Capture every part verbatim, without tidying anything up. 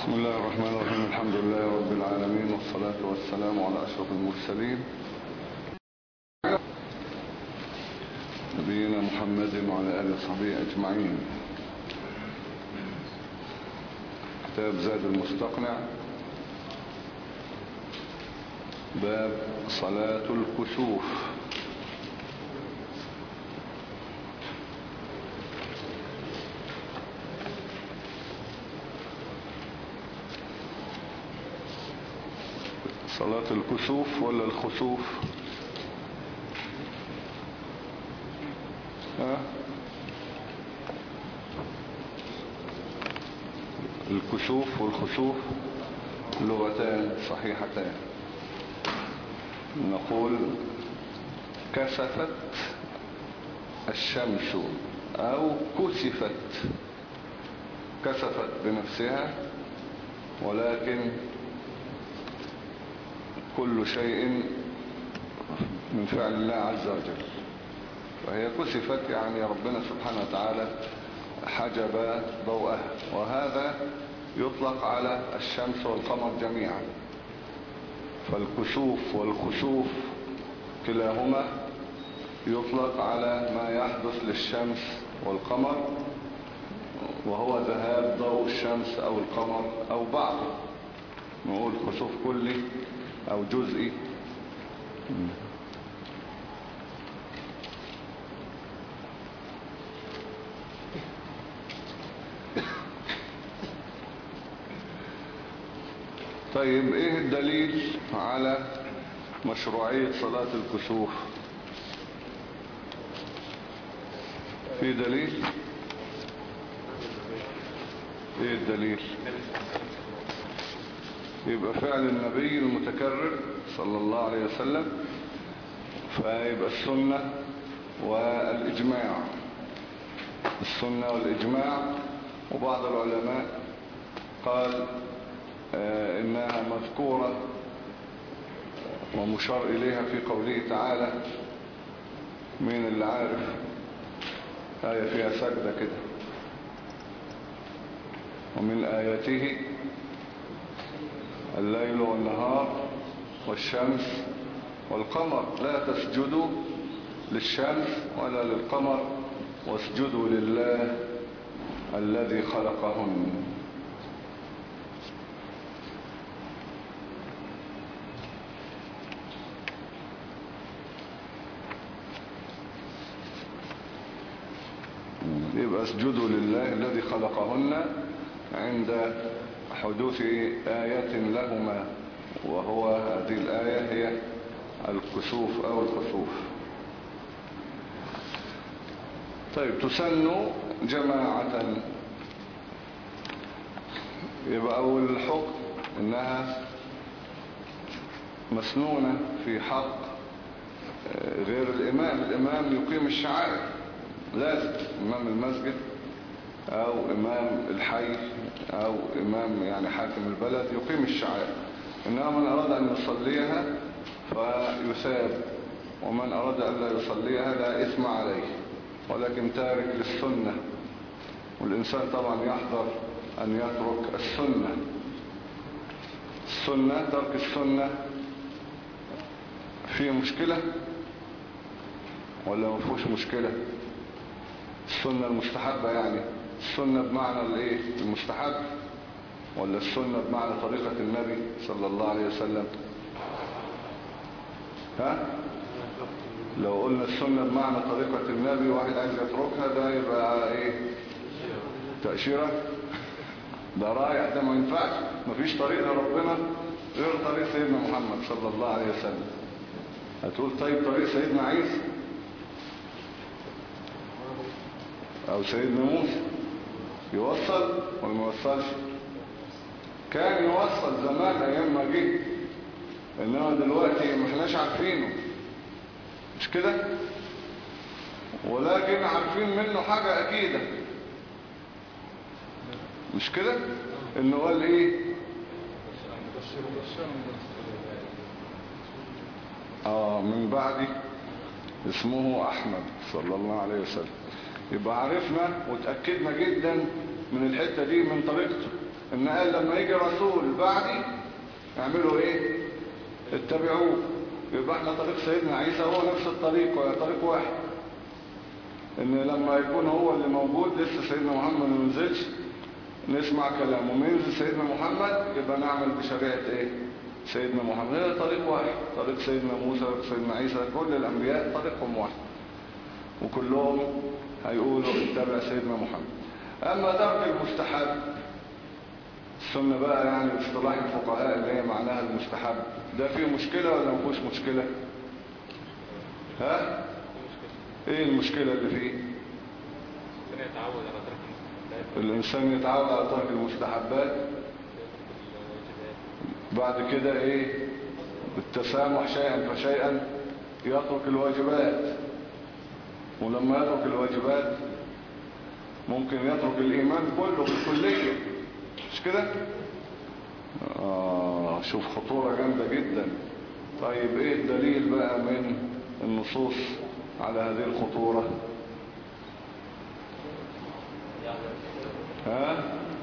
بسم الله الرحمن الرحيم. الحمد لله رب العالمين، والصلاة والسلام على أشرف المرسلين نبينا محمد وعلى آله وصحبه أجمعين. كتاب زاد المستقنع، باب صلاة الكسوف. صلاة الكسوف ولا الخسوف؟ ها؟ الكسوف والخسوف لغتان صحيحتان. نقول كسفت الشمس أو كسفت. كسفت بنفسها، ولكن كل شيء من فعل الله عز وجل، وهي كسفت يعني ربنا سبحانه وتعالى حجب ضوءها، وهذا يطلق على الشمس والقمر جميعا. فالكسوف والخسوف كلاهما يطلق على ما يحدث للشمس والقمر، وهو ذهاب ضوء الشمس أو القمر أو بعضه. نقول خسوف كلي أو جزئي. طيب، ايه الدليل على مشروعية صلاة الكسوف؟ في دليل؟ ايه الدليل؟ يبقى فعل النبي المتكرر صلى الله عليه وسلم، فيبقى السنة والإجماع. السنة والإجماع. وبعض العلماء قال آه إنها مذكورة ومشار إليها في قوله تعالى. مين اللي عارف؟ آية فيها سجدة كده: ومن آياته الليل والنهار والشمس والقمر لا تسجدوا للشمس ولا للقمر واسجدوا لله الذي خلقهن. يبقى اسجدوا لله الذي خلقهن عند حدوث آية لهما، وهو هذه الآية هي الكسوف أو الخسوف. طيب، تسن جماعة. يبقى أول الحكم إنها مسنونة في حق غير الإمام. الإمام يقيم الشعائر، لازم إمام المسجد أو إمام الحي أو إمام يعني حاكم البلد يقيم الشعائر. إنما من أراد أن يصليها فيثاب، ومن أراد أن لا يصليها لا إثم عليه، ولكن تارك للسنة. والإنسان طبعا يحذر أن يترك السنة. السنة، ترك السنة فيه مشكلة ولا ما فيهوش مشكلة؟ السنة المستحبة، يعني السنة بمعنى الايه المستحب، ولا السنة بمعنى طريقة النبي صلى الله عليه وسلم؟ ها؟ لو قلنا السنة بمعنى طريقة النبي واحد عايز يتركها، ده يبقى ايه؟ تأشيرة؟ ده رايح، ده ما ينفعش. مفيش طريق لربنا غير طريق سيدنا محمد صلى الله عليه وسلم. هتقول طيب طريق سيدنا عيسى او سيدنا موسى يوصل ولا ما يوصلش؟ كان يوصل زمان ايام ما جه، انما دلوقتي ما احناش عارفينه، مش كده؟ ولكن عارفين منه حاجة اكيدة، مش كده؟ انه قال ايه؟ اه من بعدي اسمه احمد صلى الله عليه وسلم. يبقى عرفنا وتأكدنا جدا من الحتة دي من طريقته. ان قال لما يجي رسول بعدي اعملوا ايه؟ اتبعوه. يبقى احنا طريق سيدنا عيسى هو نفس الطريق ولا طريق واحد؟ ان لما يكون هو اللي موجود لسه سيدنا محمد ما ينزلش نسمع كلامه، وما ينزل سيدنا محمد يبقى نعمل بشريعة ايه؟ سيدنا محمد. هذا طريق واحد، طريق سيدنا موسى وسيدنا عيسى، كل الانبياء طريقهم واحد وكلهم هيقولوا اتبع سيدنا محمد. اما ترك المستحب السنة بقى يعني اصطلاح الفقهاء اللي هي معناها المستحب، ده فيه مشكلة ولا ما فيهوش مشكلة؟ ها؟ ايه المشكلة اللي فيه؟ الانسان يتعود على ترك المستحبات، بعد كده ايه؟ التسامح شيئا فشيئا يترك الواجبات، ولما يترك الواجبات ممكن يترك الايمان كله بالكلية، مش كده؟ آه شوف خطورة جامدة جدا. طيب ايه الدليل بقى من النصوص على هذه الخطورة؟ ها؟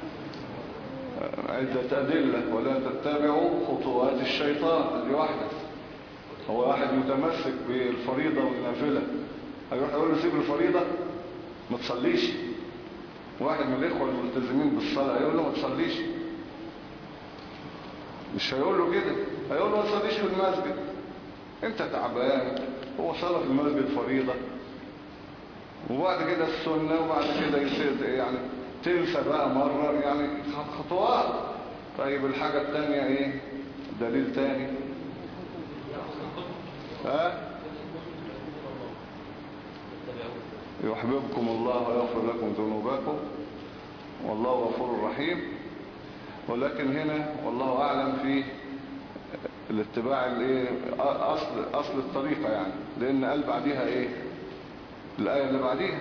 عدة أدلة. ولا تتبعوا خطوات الشيطان. دي واحدة. هو واحد متمسك بالفريضة والنافلة هيروح يقول له سيب الفريضة ما تصليش؟ واحد من الإخوة الملتزمين بالصلاة يقول له ما تصليش؟ مش هيقول له كده، هيقول له ما تصليش في المسجد، انت تعبان. هو صلاة في المسجد فريضة، وبعد كده السنة، وبعد كده يصير يعني تنسى بقى مرة، يعني خطوات. طيب الحاجة التانية ايه؟ دليل تاني. ها؟ يحببكم الله ويغفر لكم ذنوبكم والله غفور رحيم. ولكن هنا والله أعلم في الاتباع الايه اصل اصل الطريقه يعني، لان قال بعديها ايه الايه اللي بعديها؟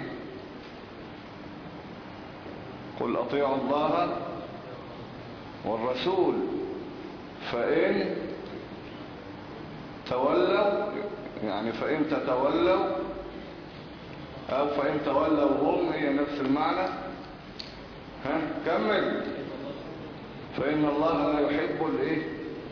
قل اطيعوا الله والرسول فان تولوا، يعني فان تتولوا او فان تولوا هم، هي نفس المعنى. ها كمل. فان الله لا يحب الايه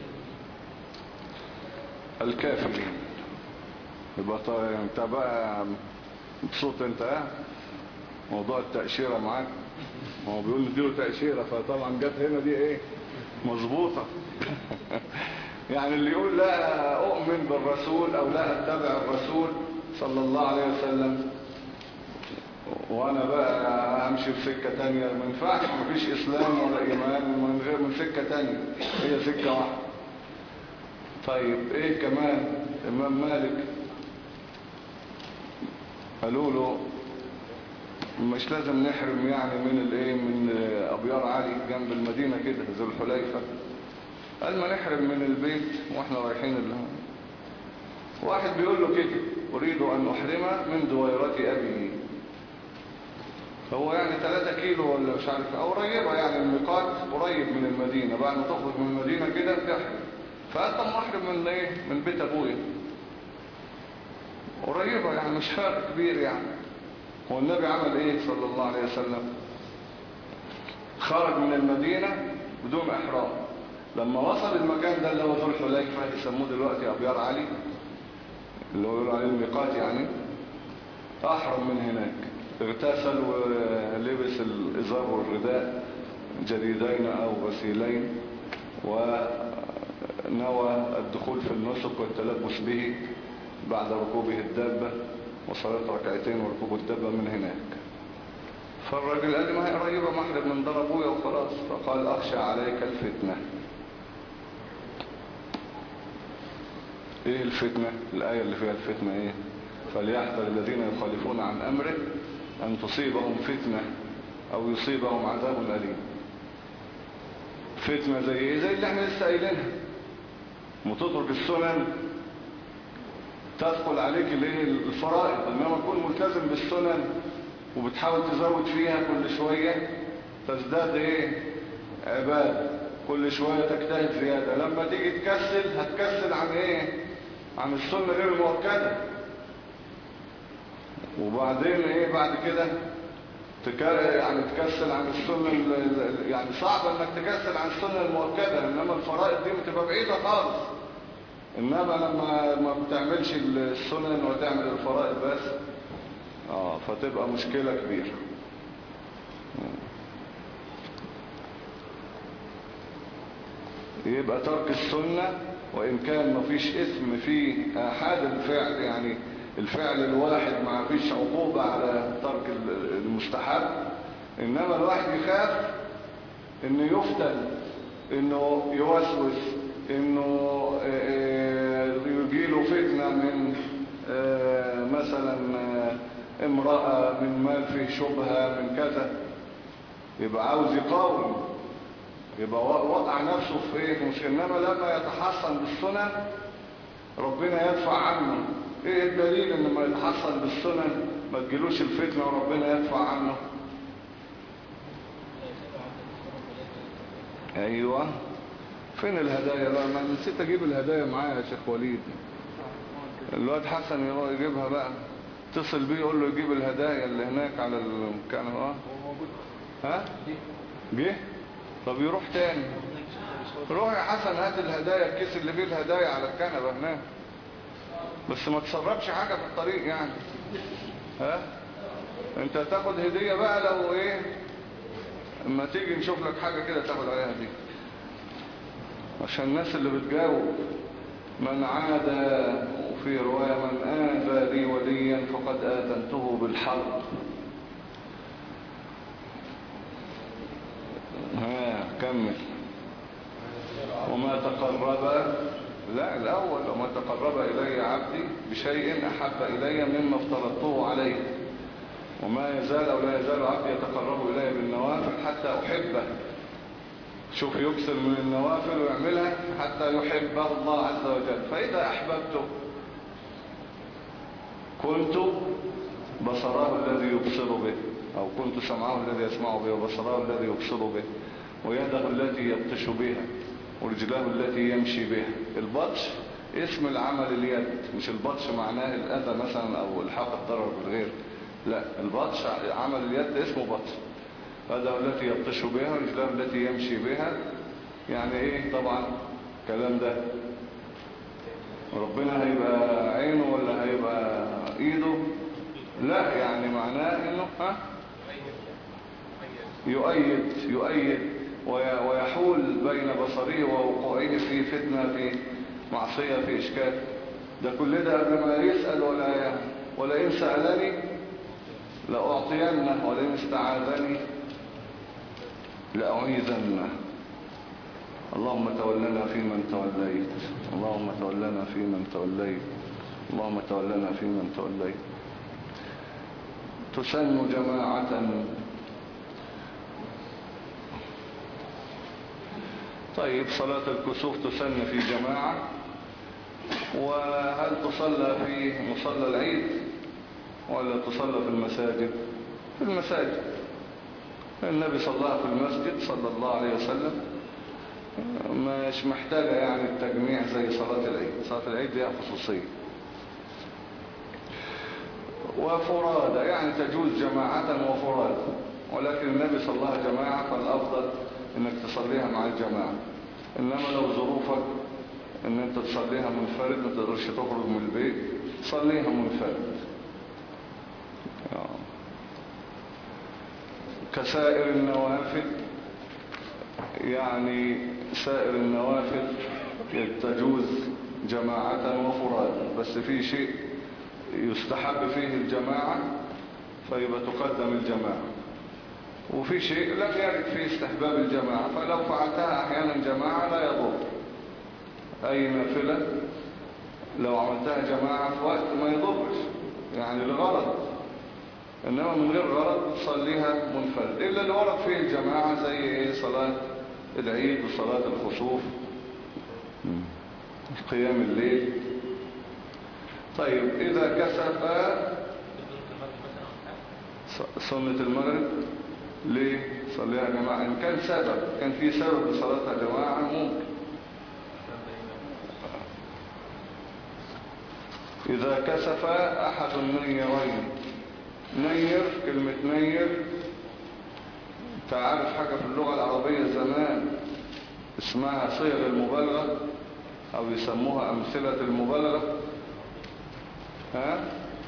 الكافرين. يبقى طيب انت بقى مبسوط انت؟ ها موضوع التأشيرة معاك، ما هو بيقول نديله تأشيرة، فطبعا جت هنا دي ايه مظبوطة. يعني اللي يقول لا اؤمن بالرسول او لا اتبع الرسول صلى الله عليه وسلم وانا بقى امشي في سكة تانية، ما ينفعش. مفيش اسلام ولا ايمان من غير من سكة تانية، هي سكة واحدة. طيب ايه كمان؟ امام مالك قالوا له مش لازم نحرم يعني من الايه من ابيار علي جنب المدينة كده ذو الحليفة، قال ما نحرم من البيت واحنا رايحين ال... واحد بيقول له كده اريد ان احرم من دويرة ابي، هو يعني ثلاثة كيلو ولا مش عارف او قريبة، يعني الميقات قريب من المدينة، بعد ما تخرج من المدينة كده تحرم. فقال طب محرم من ايه من بيت ابويا، قريبة يعني مش فرق كبير يعني. هو النبي عمل ايه صلى الله عليه وسلم؟ خرج من المدينة بدون احرام، لما وصل المكان ده اللي هو ذو الحليفة يسموه دلوقتي ابيار علي اللي هو يقولوا عليه الميقات يعني، احرم من هناك، اغتسل ولبس الازار والرداء جديدين او غسيلين، ونوى الدخول في النسك والتلبس به بعد ركوبه الدابة وصلاة ركعتين وركوب الدابة من هناك. فالراجل قال لي ما هي قريبة محرم من دار ابويا وخلاص، فقال اخشى عليك الفتنة. ايه الفتنة؟ الآية اللي فيها الفتنة ايه؟ فليحذر الذين يخالفون عن امره ان تصيبهم فتنة او يصيبهم عذاب أليم. فتنة زي ايه؟ زي اللي احنا لسه قايلينها، وتترك السنن تدخل عليك الايه الفرائض، انما تكون ملتزم بالسنن وبتحاول تزود فيها كل شوية تزداد ايه عبادة، كل شوية تجتهد زيادة، لما تيجي تكسل هتكسل عن ايه عن السنة غير المؤكدة. وبعدين ايه بعد كده تك... يعني تكسل عن السنة ال... يعني صعب انك تكسل عن السنة المؤكدة، انما الفرائض دي بتبقى بعيدة خالص. انما لما ما بتعملش السنن وتعمل الفرائض بس اه فتبقى مشكلة كبيرة. يبقى ترك السنة وإن كان ما فيش اسم في أحد الفعل، يعني الفعل الواحد ما فيش عقوبة على ترك المستحب، إنما الواحد يخاف إنه يفتن، إنه يوسوس، إنه يجيله فتنة من مثلا امرأة، من مال فيه شبهة، من كذا، يبقى عاوز يقاوم، يبقى وقع نفسه في ايه مش. انما لما يتحصن بالسنن ربنا يدفع عنه. ايه الدليل ان ما يتحصن بالسنن ما تجيلوش الفتنة وربنا يدفع عنه؟ ايوه. فين الهدايا بقى؟ ما نسيت اجيب الهدايا معايا يا شيخ وليد. الواد حسن يروح يجيبها بقى، اتصل بيه يقول له يجيب الهدايا اللي هناك على المكان. اه ها جه. طب يروح تاني. روح يا حسن هات الهدايا، الكيس اللي فيه الهدايا على الكنبه هناك، بس ما تسربش حاجه في الطريق يعني. ها انت تاخد هديه بقى لو ايه اما تيجي نشوف لك حاجه كده تاخد عليها دي، عشان الناس اللي بتجاوب. من عاد، وفي روايه من آذى لي وليا فقد آذنته بالحرب. ها كمل. وما تقرب، لا الأول، وما تقرب إلي عبدي بشيء أحب إلي مما افترضته عليه، وما يزال أو لا يزال عبدي يتقرب إلي بالنوافل حتى أحبه. شوف يكسر من النوافل ويعملها حتى يحبه الله عز وجل. فإذا أحببته كنت بصره الذي يبصر به، أو كنت سمعه الذي يسمع به، وبصره الذي يبصر به، ويده التي يبطش بها، ورجلاه التي يمشي بها. البطش اسم العمل اليد، مش البطش معناه الأذى مثلا أو الحاق الضرر بالغير، لا البطش عمل اليد اسمه بطش. يده التي يبطش بها، ورجلاه التي يمشي بها. يعني ايه طبعا الكلام ده؟ ربنا هيبقى عينه ولا هيبقى ايده؟ لا يعني معناه انه ها يؤيد يؤيد ويحول بين بصره ووقوعه في فتنة، في معصية، في إشكال. ده كل ده قبل ما يسأل ولا ولا إن سألني لأعطينه، ولئن استعاذني لأعيذنه. اللهم تولنا فيمن توليت، اللهم تولنا فيمن توليت، اللهم تولنا فيمن توليت. تسن جماعة. طيب صلاة الكسوف تسن في جماعة، وهل تصلى في مصلى العيد ولا تصلى في المساجد؟ في المساجد. النبي صلى في المسجد صلى الله عليه وسلم، مش محتاجة يعني التجميع زي صلاة العيد. صلاة العيد لها خصوصية. وفرادى يعني تجوز جماعة وفرادى، ولكن النبي صلى الله عليه جماعة، فالأفضل انك تصليها مع الجماعة. انما لو ظروفك ان انت تصليها منفرد، ما تقدرش تخرج من البيت، صليها منفرد كسائر النوافل. يعني سائر النوافل تجوز جماعة وفراد، بس في شيء يستحب فيه الجماعة فيبقى تقدم الجماعة، وفي شيء لم يرد فيه استحباب الجماعة، فلو فعلتها احيانا جماعة لا يضر. اي نافلة لو عملتها جماعة في وقت ما يضرش، يعني لغرض، انما من غير غرض تصليها منفرد، الا اللي ورد فيه الجماعة زي صلاة العيد وصلاة الخسوف، قيام الليل. طيب اذا كسف سنة المغرب ليه صليها جماعة؟ إن كان سبب، كان في سبب لصلاتها جماعة ممكن. إذا كسف أحد النيرين. نير، كلمة نير تعرف حاجة في اللغة العربية زمان اسمها صيغ المبالغة او يسموها امثلة المبالغة؟ ها؟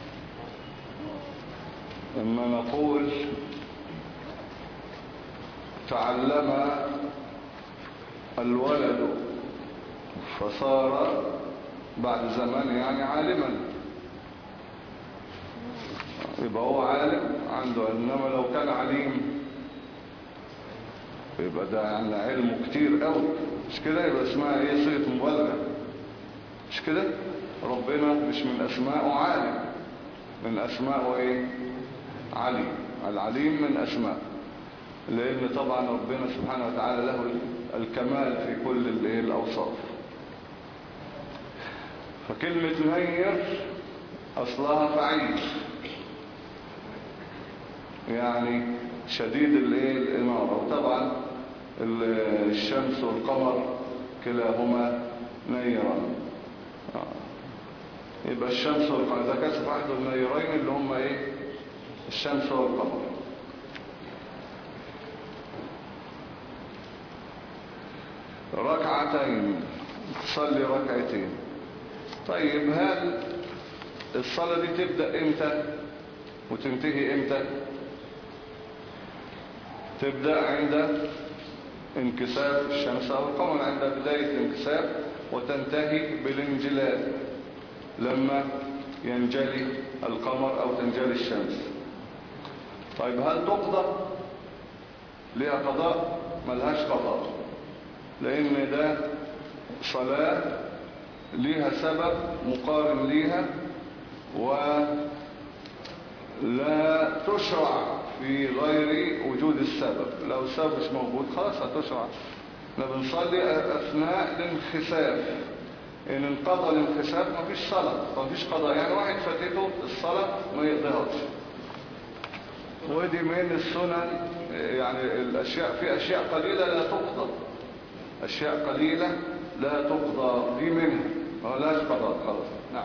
اما نقول تعلم الولد فصار بعد زمان يعني عالما، يبقى هو عالم عنده. انما لو كان عليم يبقى ده يعني علمه كتير قوي، مش كده؟ يبقى اسمها ايه؟ صيغة مبالغة، مش كده؟ ربنا مش من اسمائه عالم، من اسمائه ايه؟ عليم. العليم من اسماء، لان طبعا ربنا سبحانه وتعالى له الكمال في كل الايه الاوصاف. فكلمة نير اصلها فعيل، يعني شديد الايه الاناره. وطبعا الشمس والقمر كلاهما نيران، يبقى الشمس والقمر ده كسب احد النيرين اللي هم ايه؟ الشمس والقمر. ركعتين، تصلي ركعتين. طيب هل الصلاة دي تبدأ امتى وتنتهي امتى؟ تبدأ عند انكساف الشمس او القمر، عند بداية الانكساف، وتنتهي بالانجلال لما ينجلي القمر او تنجلي الشمس. طيب هل تقضى؟ ليها قضاء؟ ملهاش قضاء، لان ده صلاة ليها سبب مقارن ليها، ولا تشرع في غير وجود السبب. لو السبب مش موجود خلاص هتشرع. احنا بنصلي اثناء الانخساف، ان انقضى الانخساف مفيش صلاة، مفيش قضاء. يعني واحد فاتته الصلاة ما يقضيهاش، ودي من السنن. يعني الاشياء، في اشياء قليلة لا تقضى، اشياء قليلة لا تقضى، دي منها ما لاش قضاء خلاص. نعم.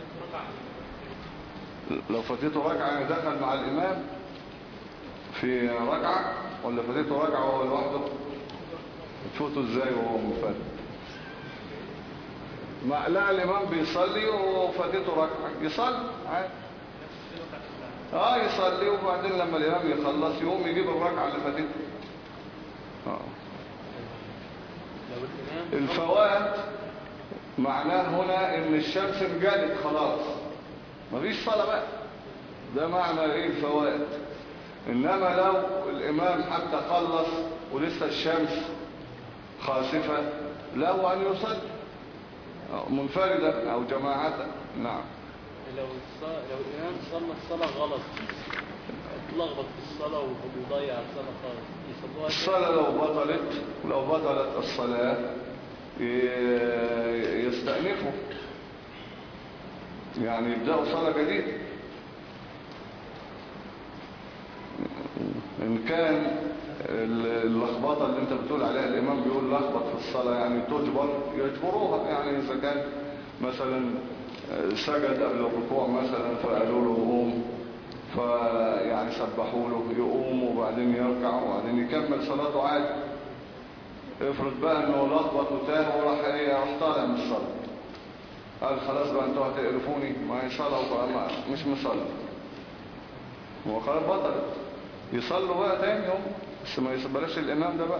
لو فاتته ركعة يعني دخل مع الامام في ركعة، ولا فاتته ركعة وهو لوحده؟ تفوته ازاي وهو منفرد؟ ما لا، الامام بيصلي وفاتته ركعة يصلي عادي. اه يصلي، وبعدين لما الامام يخلص يقوم يجيب الركعة اللي فاتته. اه الفوات معناه هنا ان الشمس انجلت خلاص مفيش صلاة بقى، ده معنى ايه الفوات. انما لو الامام حتى خلص ولسه الشمس خاسفة له ان يصلي منفردا او جماعة. نعم. لو لو الامام صلى الصلاة غلط، اتلخبط في الصلاة وبيضيع الصلاة خالص، يصلوها الصلاة لو بطلت، لو بطلت الصلاة يستأنفوا، يعني يبدأوا صلاة جديدة. إن كان اللخبطة اللي انت بتقول عليها الإمام بيقول لخبط في الصلاة يعني تجبر، يجبروها. يعني إذا كان مثلا سجد قبل الركوع مثلا فقالوا له قوم، فيعني سبحوا له يقوم وبعدين يركع وبعدين يكمل صلاته عادي. افرض بقى انه لخبط وتاه وراح ايه، راح طالع من الصلاة، قال خلاص بقى انتوا هتقرفوني، ما هي صلاة مش مصلي، هو خلاص بطلت. يصلوا بقى تاني يوم، بس ما يسبلاش الامام ده بقى.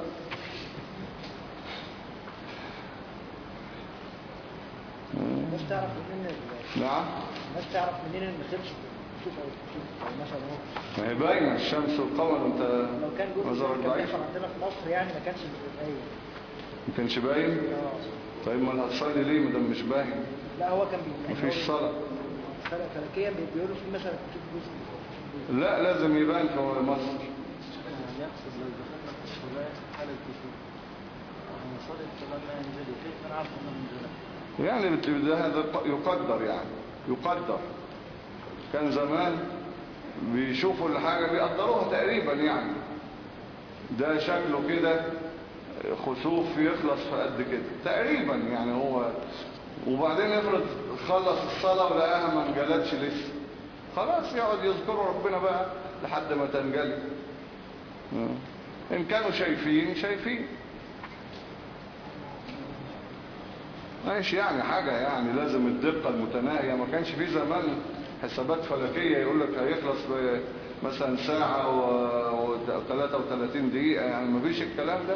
الناس تعرف منين؟ نعم. الناس تعرف منين ان ما خلص؟ شوف او شوف او مثلا اهو، ما هي باينه الشمس والقمر. انت لو كان نظرك جزء كان ضعيف بيحصل عندنا في مصر يعني ما كانش باين. ما كانش باين. اه طيب ما هتصلي ليه ما دام مش باين؟ لا هو كان بي مفيش صلاة. فرق فلكيا بيقولوا في مثلا تشوف جزء. لا لازم يبان في مصر. يعني يقصد لو دخلنا في الصلاة حالة كسوف ونصلي الصلاة ما ينزلي، كيف نعرف انه منزلي؟ يعني بت- ده هذا يقدر، يعني يقدر. كان زمان بيشوفوا الحاجة بيقدروها تقريبا، يعني ده شكله كده خسوف يخلص في قد كده تقريبا يعني هو. وبعدين يفرض خلص الصلاة ولقاها ما انجلتش لسه، خلاص يقعد يذكروا ربنا بقى لحد ما تنجلي. إن كانوا شايفين شايفين. ماشي يعني حاجة يعني لازم الدقة المتناهية. ما كانش في زمان حسابات فلكية يقول لك هيخلص مثلا ساعة و ثلاثة وثلاثين دقيقة، يعني ما فيش الكلام ده.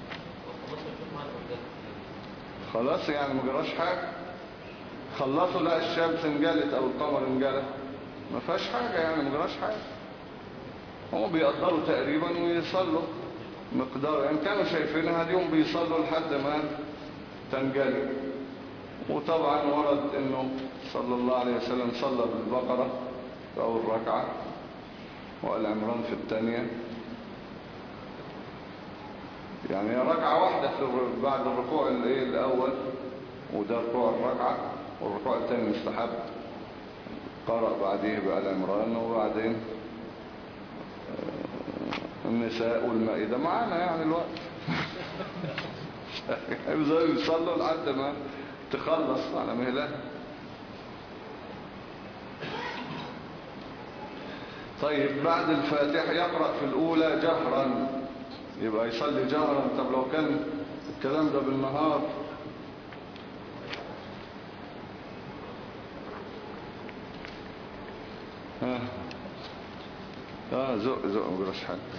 خلاص يعني ما جراش حاجة. خلصوا لا الشمس انجلت او القمر انجلت، ما فيهاش حاجة يعني ما جراش حاجة. هم بيقدروا تقريبا ويصلوا مقدار يعني كانوا شايفينها اليوم بيصلوا لحد ما تنجلي. وطبعا ورد انه صلى الله عليه وسلم صلى بالبقرة في اول ركعة وآل عمران في الثانية، يعني ركعة واحدة في بعد الركوع الايه الاول، وده ركوع الركعة، والركوع الثاني مستحب قرأ بعديه بآل عمران، وبعدين النساء والمائدة معانا يعني الوقت يصلوا لحد ما تخلص على مهلها. طيب بعد الفاتحة يقرأ في الأولى جهرا، يبقى يصلي جهرا. طب لو كان الكلام ده بالنهار ها اه زق زق ما جراش حاجة.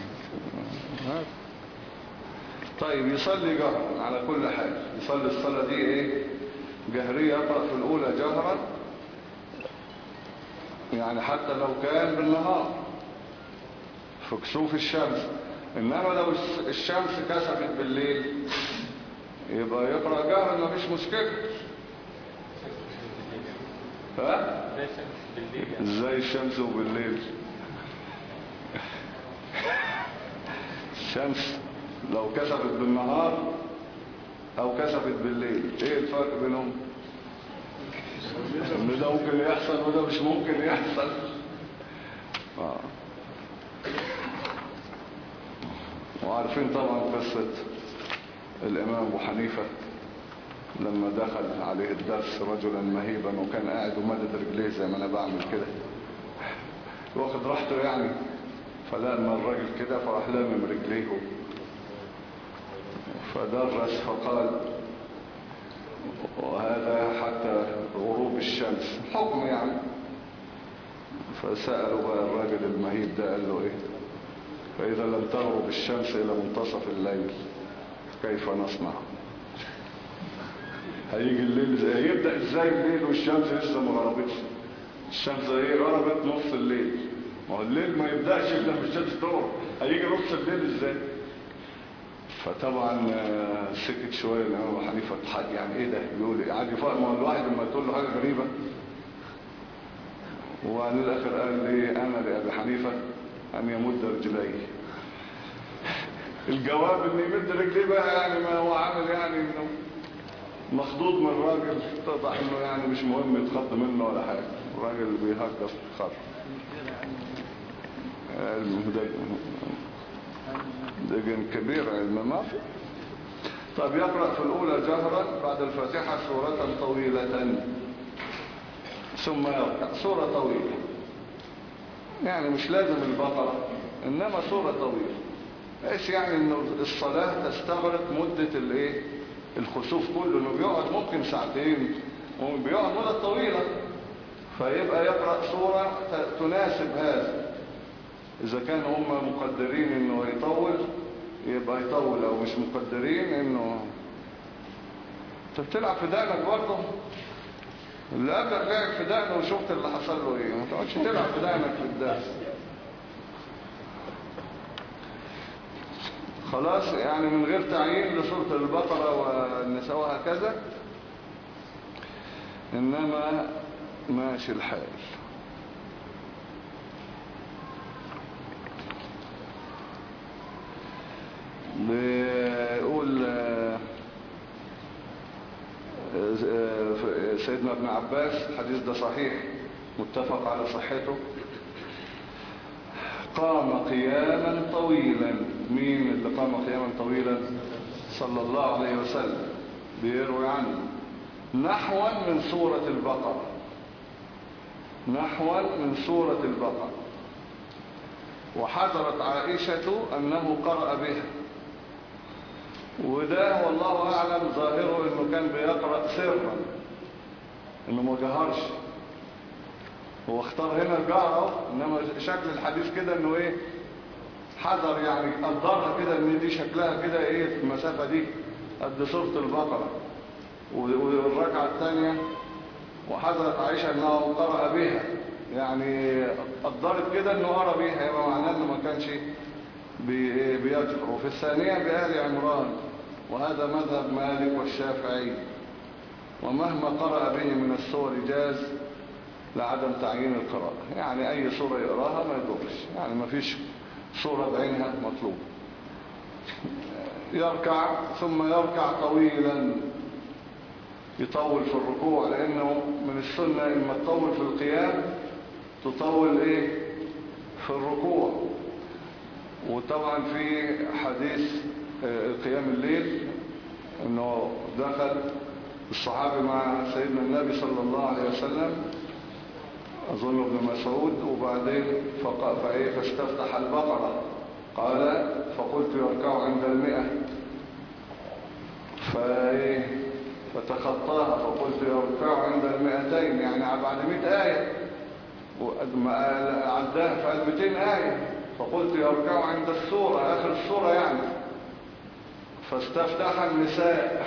طيب يصلي جهرا على كل حال، يصلي الصلاة دي ايه جهرية، يقرأ في الأولى جهرا يعني حتى لو كان بالنهار في كسوف الشمس. إنما لو الشمس كسفت بالليل يبقى يقرأ جهرا ما فيش مشكلة. ها؟ ازاي الشمس وبالليل؟ الشمس لو كسفت بالنهار او كسفت بالليل ايه الفرق بينهم؟ ان ده ممكن يحصل وده مش ممكن يحصل. آه. وعارفين طبعا قصة الامام ابو حنيفة لما دخل عليه الدرس رجلا مهيبا وكان قاعد ومدد رجليه زي ما انا بعمل كده واخد راحته يعني، فلما الراجل كده فراح لامم رجليه فدرس فقال وهذا حتى غروب الشمس حكم يعني. فسألوا بقى الراجل المهيب ده قال له ايه؟ فإذا لم تغرب الشمس إلى منتصف الليل كيف نصنع؟ هيجي الليل هيبدأ ازاي الليل والشمس لسه ما غربتش؟ الشمس ايه غربت نص الليل، ما هو الليل ما يبدأش الا لما الشمس تغرب، هيجي نص الليل ازاي؟ فطبعا سكت شويه الامام ابو حنيفه اتحد يعني ايه ده بيقول ايه عادي فاهم. ما الواحد لما تقول له حاجه غريبه وعلى الاخر قال لي انا لابي حنيفه ان يمد رجليه. الجواب ان يمد رجليه بقى يعني ما هو عامل يعني انه مخضوض من الراجل، اتضح انه يعني مش مهم يتخض منه ولا حاجه، الراجل بيهجص خر دجن كبير علم ما في. طب يقرأ في الأولى جهرا بعد الفاتحة سورة طويلة ثم يركع سورة طويلة، يعني مش لازم البقرة إنما سورة طويلة، ايش يعني إنه الصلاة تستغرق مدة الايه الخسوف كله، إنه بيقعد ممكن ساعتين وبيقعد مدة طويلة، فيبقى يقرأ سورة تناسب هذا. إذا كانوا هم مقدرين إنه يطول يبقى يطول، أو مش مقدرين إنه أنت بتلعب في دقنك برضه. اللي قبلك لعب في دقنه وشفت اللي حصل له إيه، ما تقعدش تلعب في دقنك في الدرس. خلاص يعني من غير تعيين لسورة البقرة والنساء وهكذا، إنما ماشي الحال. بيقول سيدنا ابن عباس الحديث ده صحيح متفق على صحته، قام قياما طويلا. مين اللي قام قياما طويلا؟ صلى الله عليه وسلم، بيروي عنه نحوا من سورة البقرة، نحوا من سورة البقرة. وحذرت عائشة أنه قرأ بها. وده والله أعلم ظاهره أنه كان بيقرأ سرا، أنه ما جهرش. هو اختار هنا الجهر، إنما شكل الحديث كده أنه إيه حذر، يعني قدرها كده أن دي شكلها كده إيه في المسافة دي قد سورة البقرة. والركعة الثانية وحذرت عائشة أنه قرأ بها، يعني قدرت كده أنه قرأ بها، يبقى معناه أنه ما كانش بيجهر. وفي الثانية بآل عمران، وهذا مذهب مالك والشافعي. ومهما قرأ به من السور جاز لعدم تعيين القراءة، يعني أي سورة يقراها ما يضرش، يعني ما فيش سورة بعينها مطلوب. يركع ثم يركع طويلا، يطول في الركوع، لأنه من السنة إما تطول في القيام تطول إيه في الركوع. وطبعا في حديث قيام الليل انه دخل الصحابي مع سيدنا النبي صلى الله عليه وسلم، اظن ابن مسعود، وبعدين فايه فاستفتح البقرة، قال فقلت يركع عند المئة، فايه فتخطاها فقلت يركع عند المئتين، يعني بعد مئة آية، عداها فقال مئتين آية، فقلت يركع عند السورة آخر السورة يعني، فاستفتح النساء.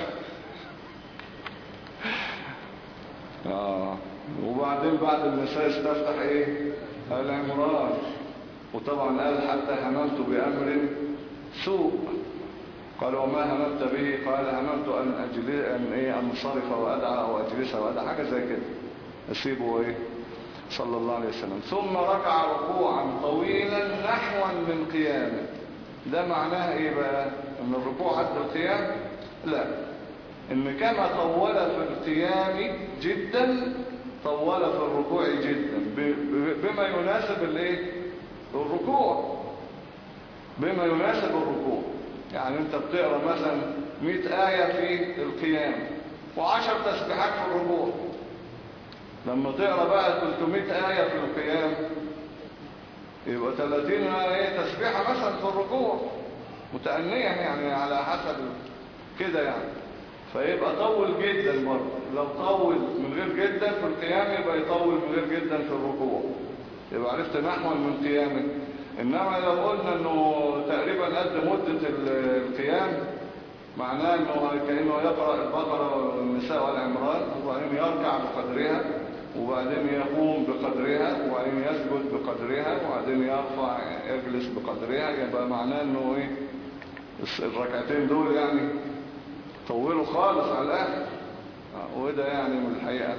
آه. وبعدين بعد النساء استفتح ايه آل عمران، وطبعا قال حتى هممت بأمر سوء، قال وما هممت به؟ قال هممت أن أجلس أن إيه أنصرف وأدعى أو أجلس وأدعى، حاجة زي كده، أسيبه إيه صلى الله عليه وسلم. ثم ركع ركوعا طويلا نحوا من قيامه. ده معناها ايه بقى؟ ان الركوع قد القيام؟ لا، ان كما طول في القيام جدا طول في الركوع جدا، بما يناسب الايه الركوع، بما يناسب الركوع. يعني انت بتقرأ مثلا مئة آية في القيام وعشر تسبيحات في الركوع، لما تقرأ بقى ثلاثمائة آية في القيام يبقى ثلاثين آية تسبيحة مثلا في الركوع متأنيا، يعني على حسب كده يعني، فيبقى طول جدا برضه. لو طول من غير جدا في القيام يبقى يطول من غير جدا في الركوع، يبقى عرفت نحو من قيامه. إنما لو قلنا أنه تقريبا قد مدة القيام معناه أنه كأنه يقرأ البقرة والنساء والعمران، وبعدين يركع بقدرها، وبعدين يقوم بقدرها، وبعدين يسجد بقدرها، وبعدين يرفع يجلس بقدرها، يبقى معناه أنه إيه الركعتين دول يعني طولوا خالص على الآخر. وده يعني من الحقيقة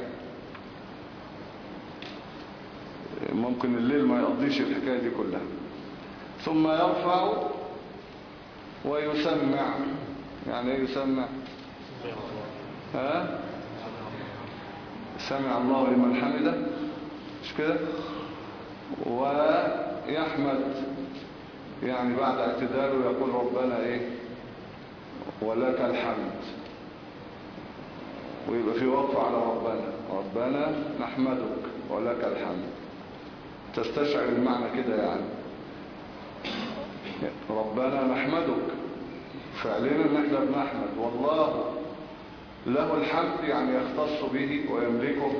ممكن الليل ما يقضيش الحكاية دي كلها. ثم يرفع ويسمع. يعني ايه يسمع؟ ها؟ سمع الله لمن حمده، مش كده؟ ويحمد، يعني بعد اعتداله يقول ربنا ايه ولك الحمد، ويبقى في وقف على ربنا، ربنا نحمدك ولك الحمد، تستشعر المعنى كده يعني ربنا نحمدك، فعلنا ان احنا بنحمد، والله له الحمد، يعني يختص به ويملكه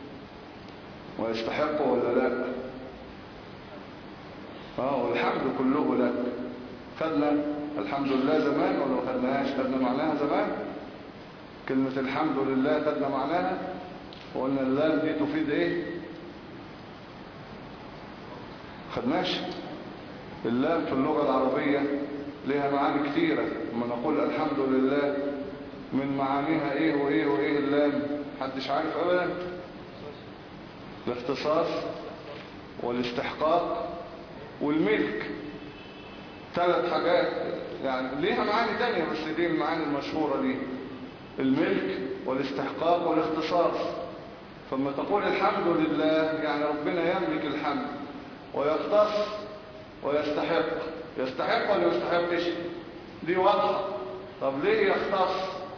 ويستحقه ولا لا؟ اه والحمد كله لك. خدنا الحمد لله زمان ولا ما خدناهاش؟ خدنا معناها زمان كلمة الحمد لله، خدنا معناها وقلنا اللام دي تفيد ايه؟ خدناش اللام في اللغة العربية لها معاني كثيرة. لما نقول الحمد لله من معانيها ايه وايه وايه اللام؟ محدش عارف ابدا. الاختصاص والاستحقاق والملك، ثلاث حاجات يعني ليها معاني تانية، بس دي المعاني المشهورة دي، الملك والاستحقاق والاختصاص. فلما تقول الحمد لله يعني ربنا يملك الحمد ويختص ويستحق. يستحق ولا يستحقش؟ دي واضحة. طب ليه يختص؟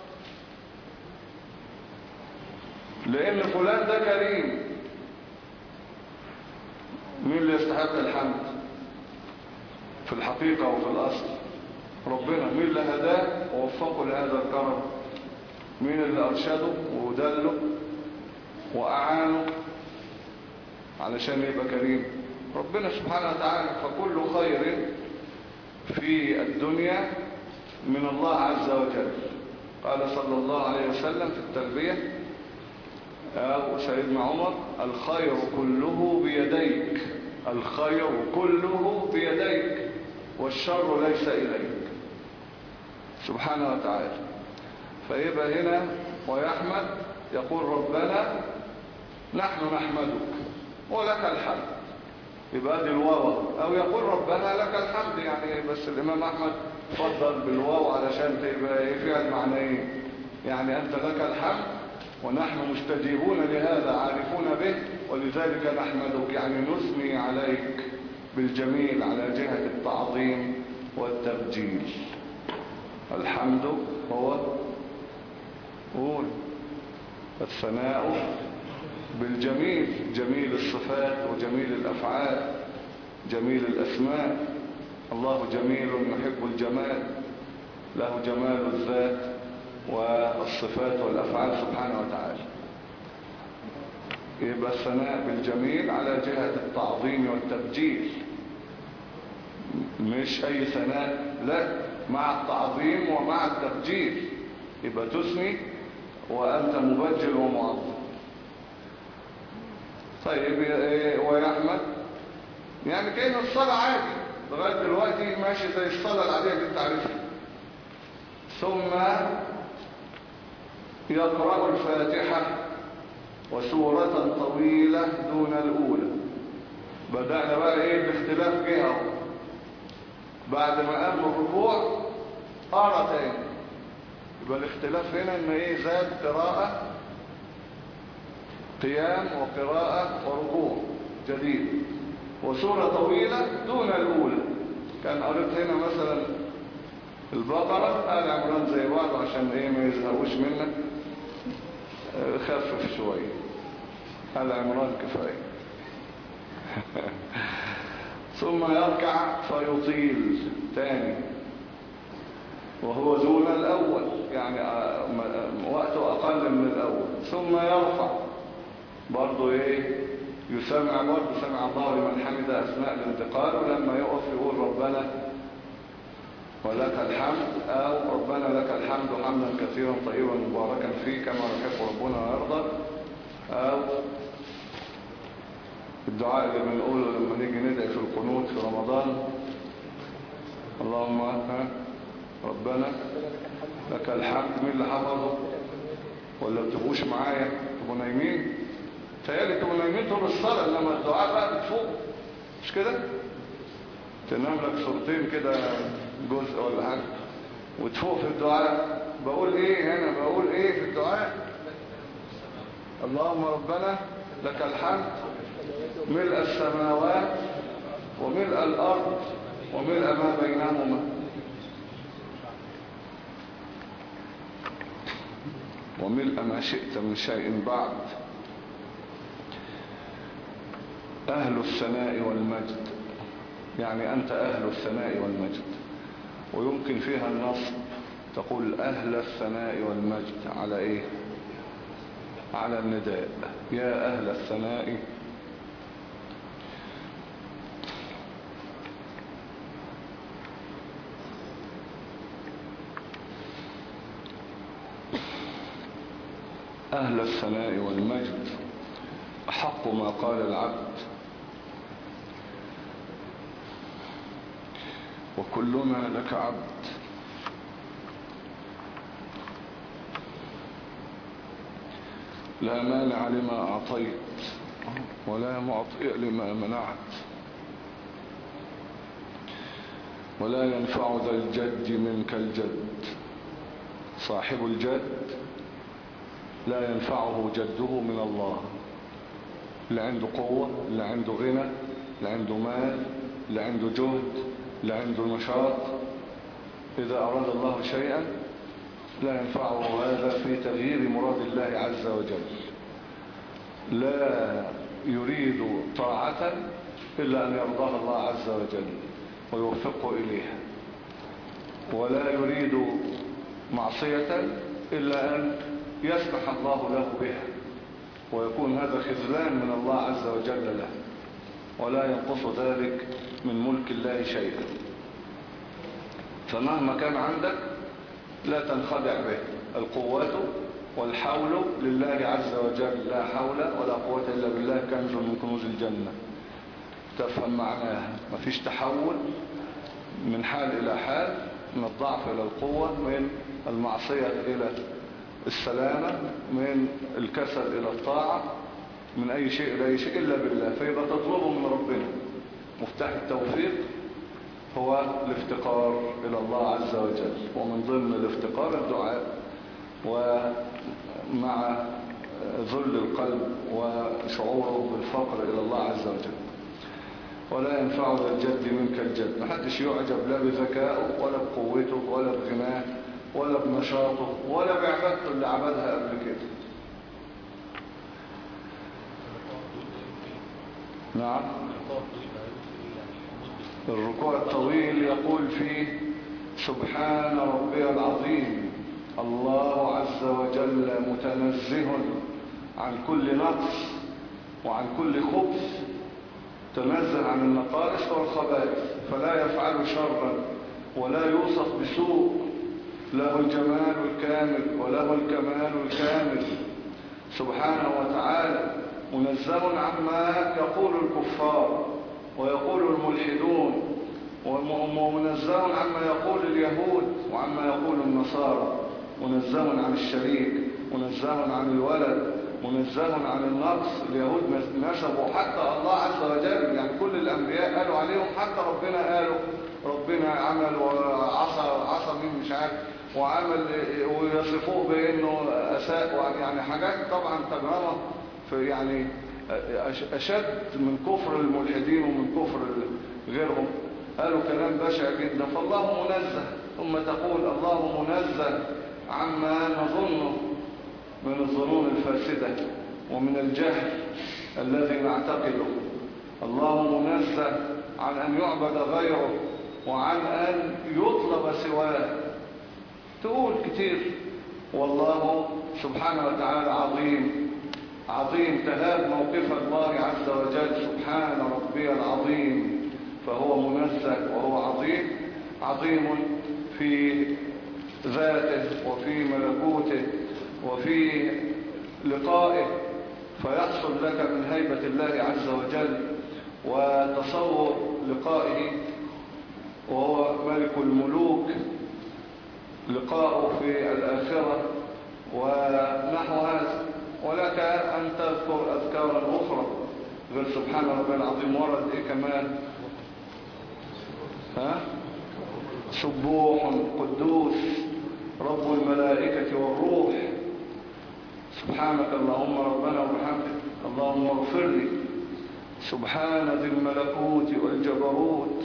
لأن فلان ده كريم. مين اللي يستحق الحمد؟ في الحقيقة وفي الأصل ربنا. مين اللي هداه ووفقه لهذا الكرم؟ مين اللي أرشده ودله وأعانه علشان يبقى كريم؟ ربنا سبحانه وتعالى. فكل خير في الدنيا من الله عز وجل. قال صلى الله عليه وسلم في التلبية أو سيدنا عمر: الخير كله بيديك، الخير كله بيديك والشر ليس إليك سبحانه وتعالى. فيبقى هنا ويحمد يقول ربنا نحن نحمدك ولك الحمد، يبقى دي الواو. أو يقول ربنا لك الحمد، يعني بس الإمام أحمد فضل بالواو علشان تبقى فيها معنيين، يعني أنت لك الحمد ونحن مستجيبون لهذا عارفون به ولذلك نحمدك، يعني نثني عليك بالجميل على جهة التعظيم والتبجيل. الحمد هو قول الثناء بالجميل، جميل الصفات وجميل الأفعال، جميل الأسماء. الله جميل يحب الجمال، له جمال الذات والصفات والأفعال سبحانه وتعالى. يبقى الثناء بالجميل على جهة التعظيم والتبجيل، مش أي ثناء، لا، مع التعظيم ومع التبجيل. يبقى تثني وأنت مبجل ومعظم. طيب ويحمد يعني كأن الصلاة عادي لغاية دلوقتي ماشي زي الصلاة العادية اللي انت عارفها. ثم يقرأ الفاتحة وسورة طويلة دون الأولى. بدأنا بقى ايه باختلاف جهة. بعد ما قام الركوع قرأ تاني، يبقى الاختلاف هنا ان ايه زاد قراءة قيام وقراءة وركوع جديد، وسورة طويلة دون الأولى. كان قريت هنا مثلا البقرة آل عمران زي بعض عشان ايه ما يزهقوش منك، خفف شوية، آل عمران كفاية. ثم يركع فيطيل تاني وهو دون الأول، يعني وقته أقل من الأول. ثم يرفع برضو ايه يسمع، برضو سمع الله لمن حمد أثناء الانتقال، ولما يقف يقول ربنا ولك الحمد، أو ربنا لك الحمد حمدا كثيرا طيبا مباركا فيه كما يحب ربنا ويرضى. أو الدعاء اللي بنقوله لما نيجي ندعي في القنوت في رمضان: اللهم ربنا لك الحمد. مين اللي حفظه؟ ولا بتبقوش معايا؟ تبقوا نايمين؟ تهيألي تبقوا نايمين طول الصلاة، لما الدعاء بقى بتفوق، مش كده؟ تنام لك صورتين كده جزء ولا حاجة وتفوق في الدعاء. بقول ايه هنا؟ بقول ايه في الدعاء؟ اللهم ربنا لك الحمد ملء السماوات وملء الأرض وملء ما بينهما وملء ما شئت من شيء بعد. أهل الثناء والمجد، يعني أنت أهل الثناء والمجد. ويمكن فيها النصب، تقول أهل الثناء والمجد على إيه؟ على النداء، يا أهل الثناء. أهل الثناء والمجد أحق ما قال العبد، وكلنا لك عبد. لا مانع لما أعطيت ولا معطئ لما منعت، ولا ينفع ذا الجد منك الجد. صاحب الجد لا ينفعه جده من الله، اللي عنده قوة، اللي عنده غنى، اللي عنده مال، اللي عنده جهد، اللي عنده نشاط، إذا أراد الله شيئا لا ينفعه هذا في تغيير مراد الله عز وجل. لا يريد طاعة إلا أن يرضاها الله عز وجل. ويوفقه إليها، ولا يريد معصية إلا أن يسمح الله له بها، ويكون هذا خذلان من الله عز وجل له، ولا ينقص ذلك من ملك الله شيئا. فمهما كان عندك لا تنخدع به. القوة والحول لله عز وجل، لا حول ولا قوة إلا بالله كنز من كنوز الجنة. تفهم معناها، مفيش تحول من حال إلى حال، من الضعف إلى القوة، من المعصية إلى السلامة، من الكسل إلى الطاعة، من أي شيء إلى أي شيء إلا بالله. فيبقى تطلبه من ربنا. مفتاح التوفيق هو الافتقار إلى الله عز وجل، ومن ضمن الافتقار الدعاء، ومع ذل القلب وشعوره بالفقر إلى الله عز وجل. ولا ينفع ذا الجد منك الجد. محدش يعجب لا بذكائه ولا بقوته ولا بغناه ولا بنشاطه ولا بعبادته اللي عبدها قبل كده. نعم. الركوع الطويل يقول فيه سبحان ربي العظيم، الله عز وجل متنزه عن كل نقص وعن كل خبث، تنزه عن النقائص والخبائث، فلا يفعل شرا ولا يوصف بسوء، له الجمال الكامل وله الكمال الكامل سبحانه وتعالى، منزه عما يقول الكفار ويقول الملحدون، ومنزه عما يقول اليهود وعما يقول النصارى، منزه عن الشريك، منزه عن الولد، منزه عن النقص. اليهود نسبوا حتى الله عز وجل، يعني كل الأنبياء قالوا عليهم، حتى ربنا قالوا ربنا عمل وعصى عصى مين مش عارف وعمل، ويصفوه بأنه أساء، يعني حاجات طبعا تجربة في يعني أشد من كفر الملحدين ومن كفر غيرهم. قالوا كلام بشع جدا. فالله منزه، ثم تقول الله منزه عما نظنه من الظنون الفاسدة ومن الجهل الذي نعتقده. الله منزه عن أن يعبد غيره وعن أن يطلب سواه. تقول كتير والله سبحانه وتعالى عظيم عظيم، تهاب موقف الله عز وجل سبحان ربي العظيم، فهو منزه وهو عظيم، عظيم في ذاته وفي ملكوته وفي لقائه، فيحصل لك من هيبة الله عز وجل وتصور لقائه، وهو ملك الملوك، لقاؤه في الآخرة ونحو هذا. ولك أن تذكر أذكارا أخرى غير سبحان ربي العظيم. ورد إيه كمان؟ ها؟ سبوح قدوس رب الملائكة والروح، سبحانك اللهم ربنا وبحمدك اللهم اغفر لي، سبحان ذي الملكوت والجبروت.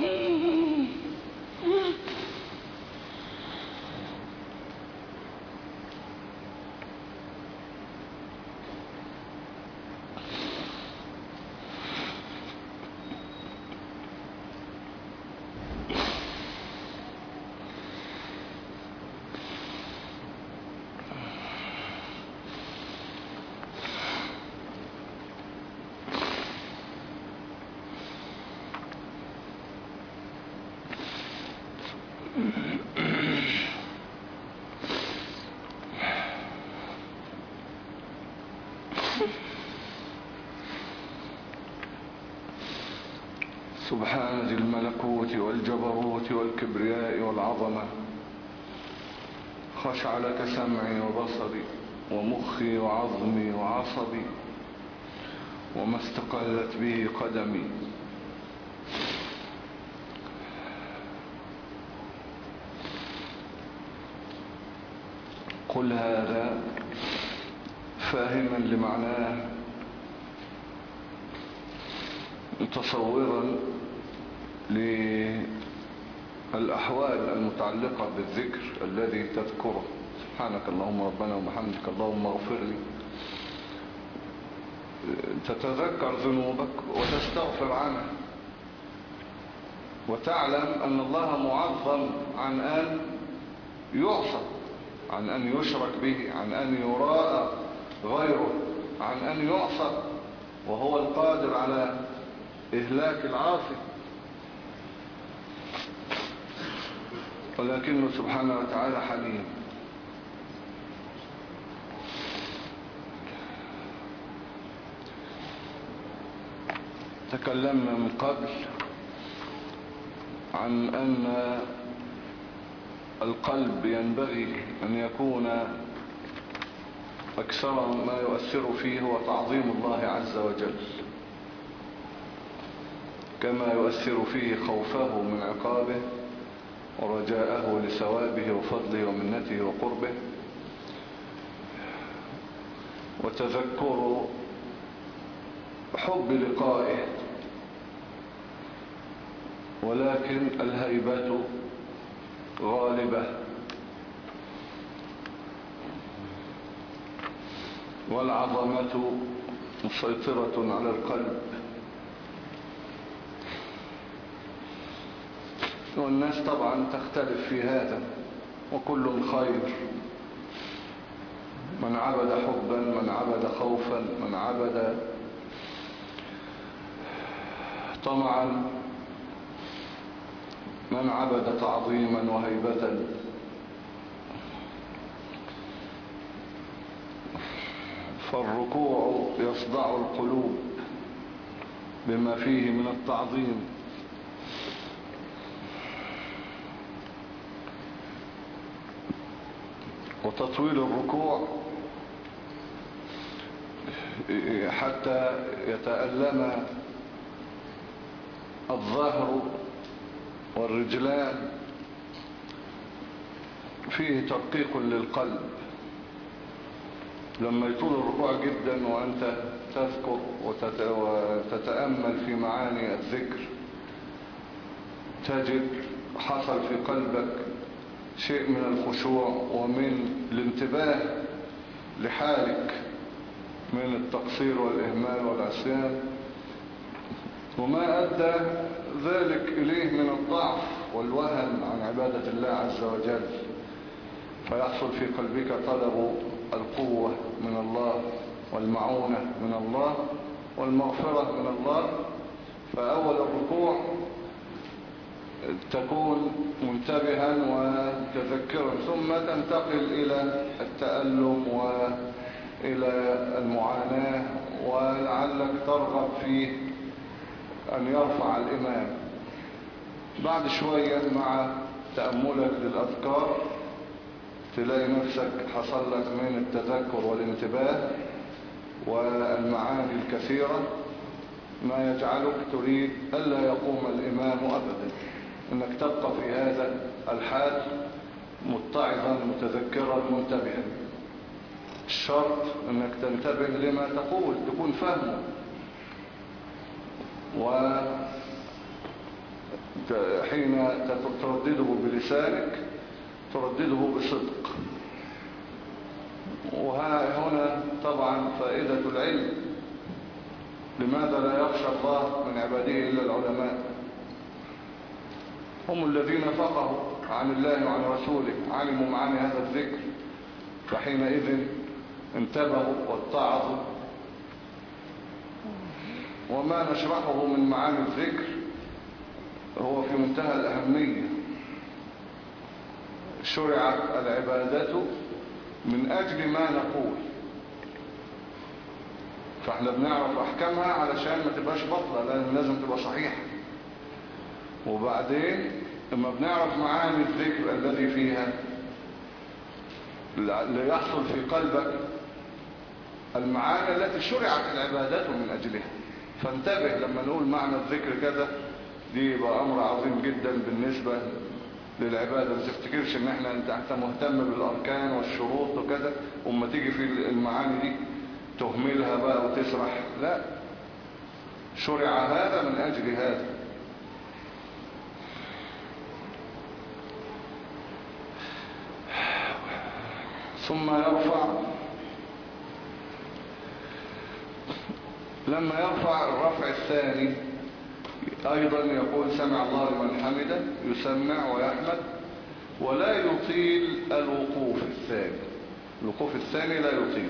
سبحان ذي الملكوت والجبروت والكبرياء والعظمة، خشع لك سمعي وبصري ومخي وعظمي وعصبي وما استقلت به قدمي. قل هذا فاهما لمعناه متصورا للأحوال المتعلقة بالذكر الذي تذكره. سبحانك اللهم ربنا وبحمدك اللهم اغفر لي، تتذكر ذنوبك وتستغفر عنها. وتعلم أن الله معظم عن أن يعصى، عن أن يشرك به، عن أن يراء غيره، عن أن يعصى، وهو القادر على إهلاك العاصي، ولكنه سبحانه وتعالى حليم. تكلمنا من قبل عن أن القلب ينبغي أن يكون أكثر ما يؤثر فيه هو تعظيم الله عز وجل، كما يؤثر فيه خوفه من عقابه ورجاءه لثوابه وفضله ومنته وقربه، وتذكر حب لقائه، ولكن الهيبة غالبة والعظمة مسيطرة على القلب، والناس طبعا تختلف في هذا، وكل خير، من عبد حبا، من عبد خوفا، من عبد طمعا، من عبد تعظيما وهيبة. فالركوع يصدع القلوب بما فيه من التعظيم، وتطويل الركوع حتى يتألم الظهر والرجلان، فيه ترقيق للقلب. لما يطول الركوع جدا وأنت تذكر وتتأمل في معاني الذكر، تجد حصل في قلبك شيء من الخشوع ومن الانتباه لحالك من التقصير والإهمال والعصيان، وما أدى ذلك إليه من الضعف والوهن عن عبادة الله عز وجل، فيحصل في قلبك طلب القوة من الله والمعونة من الله والمغفرة من الله. فأول الركوع تكون منتبها وتذكرا، ثم تنتقل إلى التألم وإلى المعاناة، ولعلك ترغب في أن يرفع الإمام. بعد شوية مع تأملك للأذكار تلاقي نفسك حصل لك من التذكر والانتباه والمعاني الكثيرة ما يجعلك تريد ألا يقوم الإمام أبدا، أنك تبقى في هذا الحال متعظا متذكرا منتبها. الشرط أنك تنتبه لما تقول، تكون فاهمه، وحين تردده بلسانك تردده بصدق. وهنا طبعا فائدة العلم. لماذا لا يخشى الله من عباده إلا العلماء؟ هم الذين فقهوا عن الله وعن رسوله، علموا معاني هذا الذكر، فحينئذ انتبهوا واتعظوا. وما نشرحه من معاني الذكر هو في منتهى الأهمية. شرعت العبادة من أجل ما نقول، فاحنا بنعرف أحكامها علشان ما تبقاش بطلة، لأن لازم تبقى صحيحة. وبعدين لما بنعرف معاني الذكر الذي فيها ليحصل في قلبك المعاني التي شرعت العبادة من أجلها. فانتبه لما نقول معنى الذكر كذا، دي يبقى أمر عظيم جدا بالنسبة للعبادة. ما تفتكرش ان احنا انت مهتم بالأركان والشروط وكذا، وما تيجي في المعاني دي تهملها بقى وتسرح. لا، شرع هذا من أجل هذا. ثم يرفع. لما يرفع الرفع الثاني أيضا يقول سمع الله لمن حمده، يسمع ويحمد، ولا يطيل الوقوف الثاني. الوقوف الثاني لا يطيل،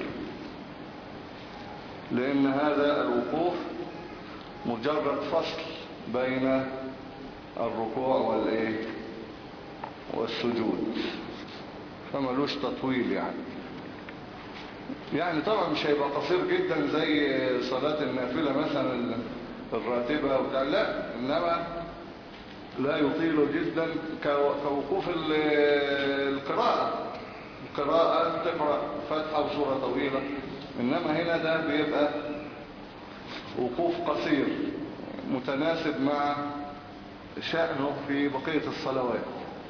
لأن هذا الوقوف مجرد فصل بين الركوع والإيه والسجود، فملوش تطويل يعني. يعني طبعا مش هيبقى قصير جدا زي صلاة النافلة مثلا الراتبة وبتاع، لا، إنما لا يطيل جدا كوقوف القراءة. القراءة تقرأ فتحة وسورة طويلة، إنما هنا ده بيبقى وقوف قصير متناسب مع شأنه في بقية الصلوات.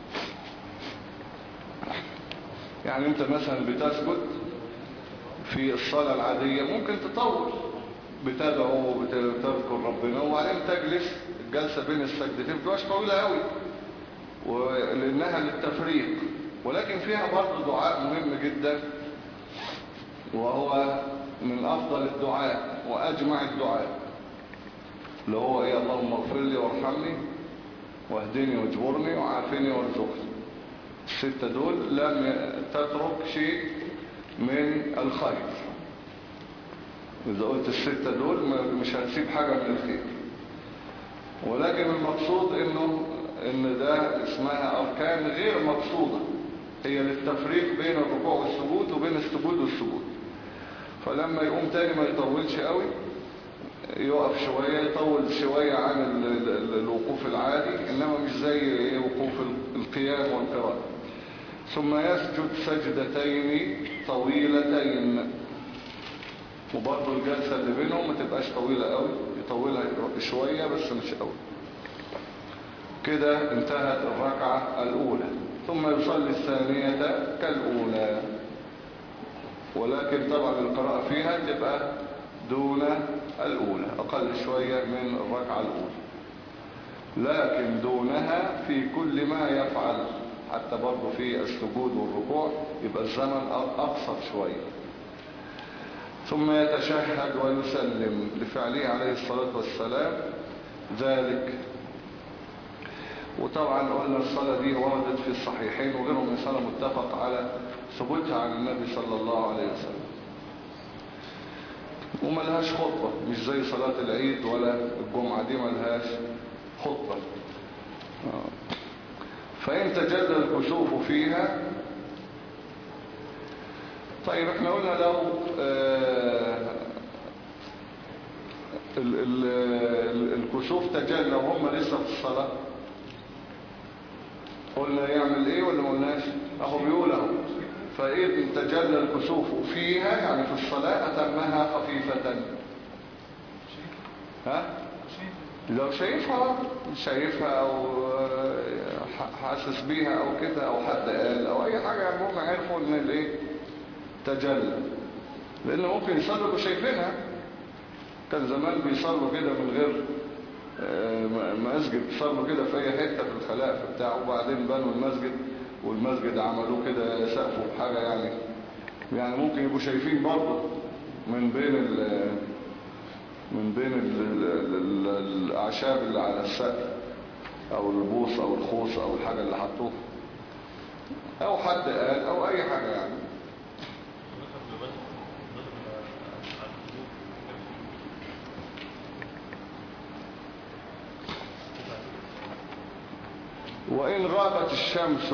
يعني انت مثلا بتسجد في الصلاة العادية ممكن تطول، بتدعو وبتذكر ربنا وبعدين تجلس الجلسة بين السجدتين متبقاش طويلة قوي لأنها للتفريق، ولكن فيها برضه دعاء مهم جدا، وهو من أفضل الدعاء وأجمع الدعاء، اللي هو إيه؟ اللهم اغفر لي وارحمني واهدني واجبرني وعافني وارزقني. الستة دول لم تترك شيء من الخير. إذا قلت الستة دول مش هتسيب حاجة من الخير، ولكن المقصود إنه إن ده اسمها أركان غير مقصودة، هي للتفريق بين الركوع والسجود وبين السجود والسجود. فلما يقوم تاني ما يطولش قوي، يقف شوية، يطول شوية عن الوقوف العادي، إنما مش زي وقوف القيام والقراءة. ثم يسجد سجدتين طويلتين، وبرضه الجلسة اللي بينهم ما تبقاش طويلة قوي، يطولها شوية بس مش قوي. كده انتهت الركعة الأولى. ثم يصلي الثانية كالأولى، ولكن طبعا القراءة فيها تبقى دون الأولى، أقل شوية من الركعة الأولى، لكن دونها في كل ما يفعل، حتى برضه في السجود والركوع يبقى الزمن أقصر شوية. ثم يتشهد ويسلم لفعله عليه الصلاة والسلام ذلك. وطبعا قلنا الصلاة دي وردت في الصحيحين وغيرهم من صلاة متفق على ثبوتها عن النبي صلى الله عليه وسلم، وملهاش خطبة، مش زي صلاة العيد ولا الجمعة دي ملهاش خطبة. فإن تجلى الكسوف فيها، طيب احنا قلنا لو آه ال ال ال الكسوف تجلى وهم لسه في الصلاة، قلنا يعمل ايه ولا ما قلناش؟ اهو بيقول اهو فإن تجلى الكسوف فيها يعني في الصلاة أتمها خفيفة. ها؟ لو شايفها شايفها أو حاسس بيها أو كده، أو حد قال أو أي حاجة، يعني هم عرفوا إن الإيه تجلى، لأنه ممكن يصلوا وشايفينها. كان زمان بيصلوا كده من غير مسجد، بيصلوا كده في أي حتة في الخلاء بتاعه، وبعدين بنوا المسجد، والمسجد عملوه كده سقفه بحاجة يعني يعني ممكن يبقوا شايفين برضه من بين ال من بين ال ال ال الأعشاب اللي على السقف أو البوص أو الخوص أو الحاجة اللي حطوها، أو حد قال أو أي حاجة يعني. وإن غابت الشمس،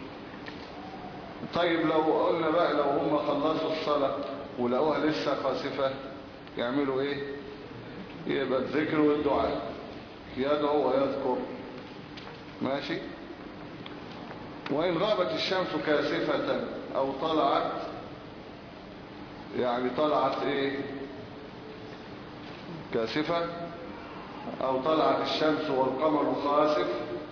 طيب لو قلنا بقى لو هم خلصوا الصلاة ولقوها لسه خاسفة يعملوا ايه؟ يبقى الذكر والدعاء، يدعو ويذكر، ماشي. وإن غابت الشمس كاسفة أو طلعت، يعني طلعت ايه كاسفة، أو طلعت الشمس والقمر خاسف،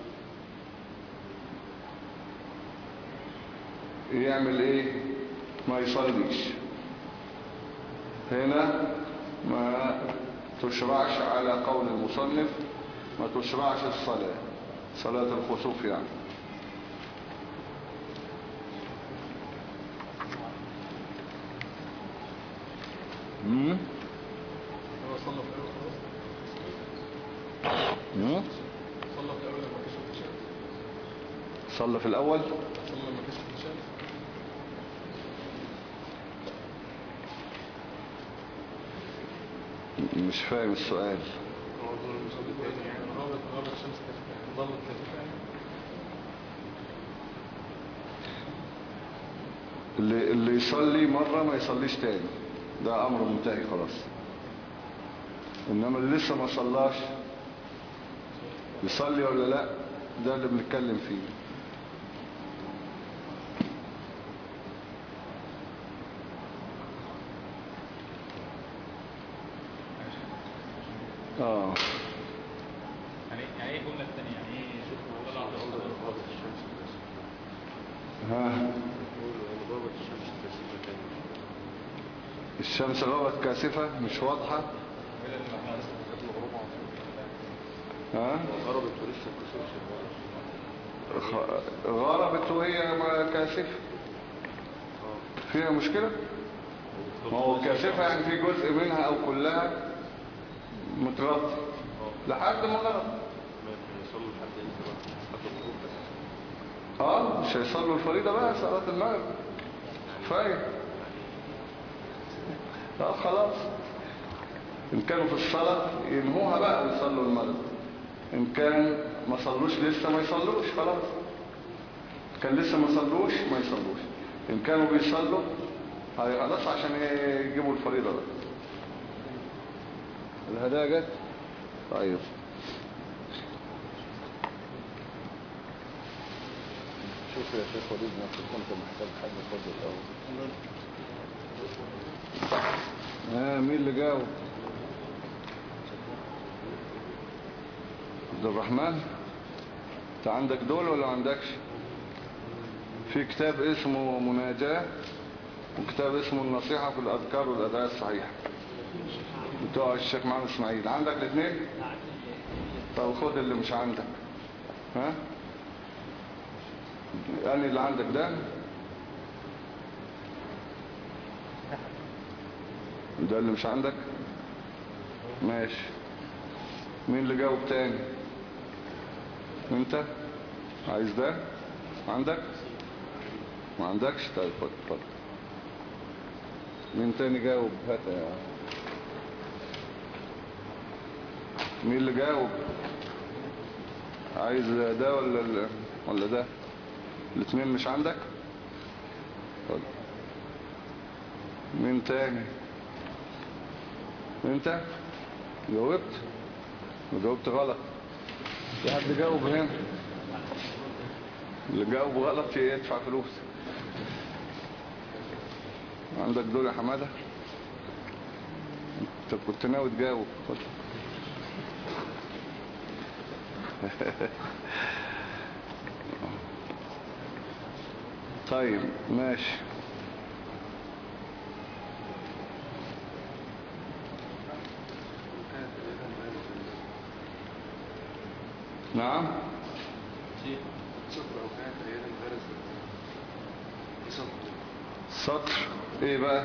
يعمل ايه؟ ما يصليش. هنا ما تشرعش على قول المصنف، ما تشرعش الصلاة، صلاة الخسوف يعني. امم هو صلى في مم؟ صلى في الأول لما كشف الشمس. صلى في الأول صلى لما كشف الشمس. مش فاهم السؤال. هو دول المصلي الثاني يعني غابت غابت الشمس كشف يعني ظلت كشف يعني. اللي, اللي يصلي مرة ما يصليش تاني، ده أمر منتهي خلاص. إنما اللي لسه ما صلاش يصلي ولا لا، ده اللي بنتكلم فيه. اه يعني يعني ايه الجمله الثانيه؟ يعني ايه شوفوا طلع غابت الشمس كاسفة. ها بيقولوا يعني غابت الشمس كاسفة تاني. الشمس غابت كاسفة مش واضحة. ها غربت ولسه الكسوف شغالة. خ- غربت وهي ما كاسفة، فيها مشكلة؟ ما هو كاسفة يعني في جزء منها او كلها متغطي لحد ما غرب. ممكن يصلوا لحد امتى بقى؟ لحد الغروب بس. اه مش هيصلوا الفريضة بقى صلاة المغرب كفاية. اه خلاص، ان كانوا في الصلاة ينهوها بقى ويصلوا المغرب، ان كان ما صلوش لسه ما يصلوش خلاص. كان لسه ما صلوش ما يصلوش، ان كانوا بيصلوا هي خلاص عشان يجيبوا الفريضة بقى. الهدايا جت. طيب شوف يا شيخ وليد نفسك كنت محتاج حاجة فضل الأول. ها مين اللي جاوب؟ عبد الرحمن. انت عندك دول ولا عندكش؟ في كتاب اسمه مناجاة وكتاب اسمه النصيحة في الأذكار والأدعية الصحيحة بتوع الشيخ محمد اسماعيل. عندك الاثنين؟ طب خد اللي مش عندك. ها يعني اللي عندك ده ده اللي مش عندك ماشي. مين اللي جاوب تاني؟ انت عايز ده عندك ما عندكش؟ طيب خد خد. مين تاني جاوب؟ هات يا مين اللي جاوب؟ عايز ده ولا ال... ولا ده؟ الاثنين مش عندك؟ خد. مين تاني؟ انت جاوبت وجاوبت غلط. في حد جاوب هنا؟ اللي جاوب غلط يدفع فلوس. عندك دول يا حمادة؟ انت كنت ناوي تجاوب. خد. طيب ماشي. نعم سطر أو كانت رياضا غير في سطر. سطر ايه بقى؟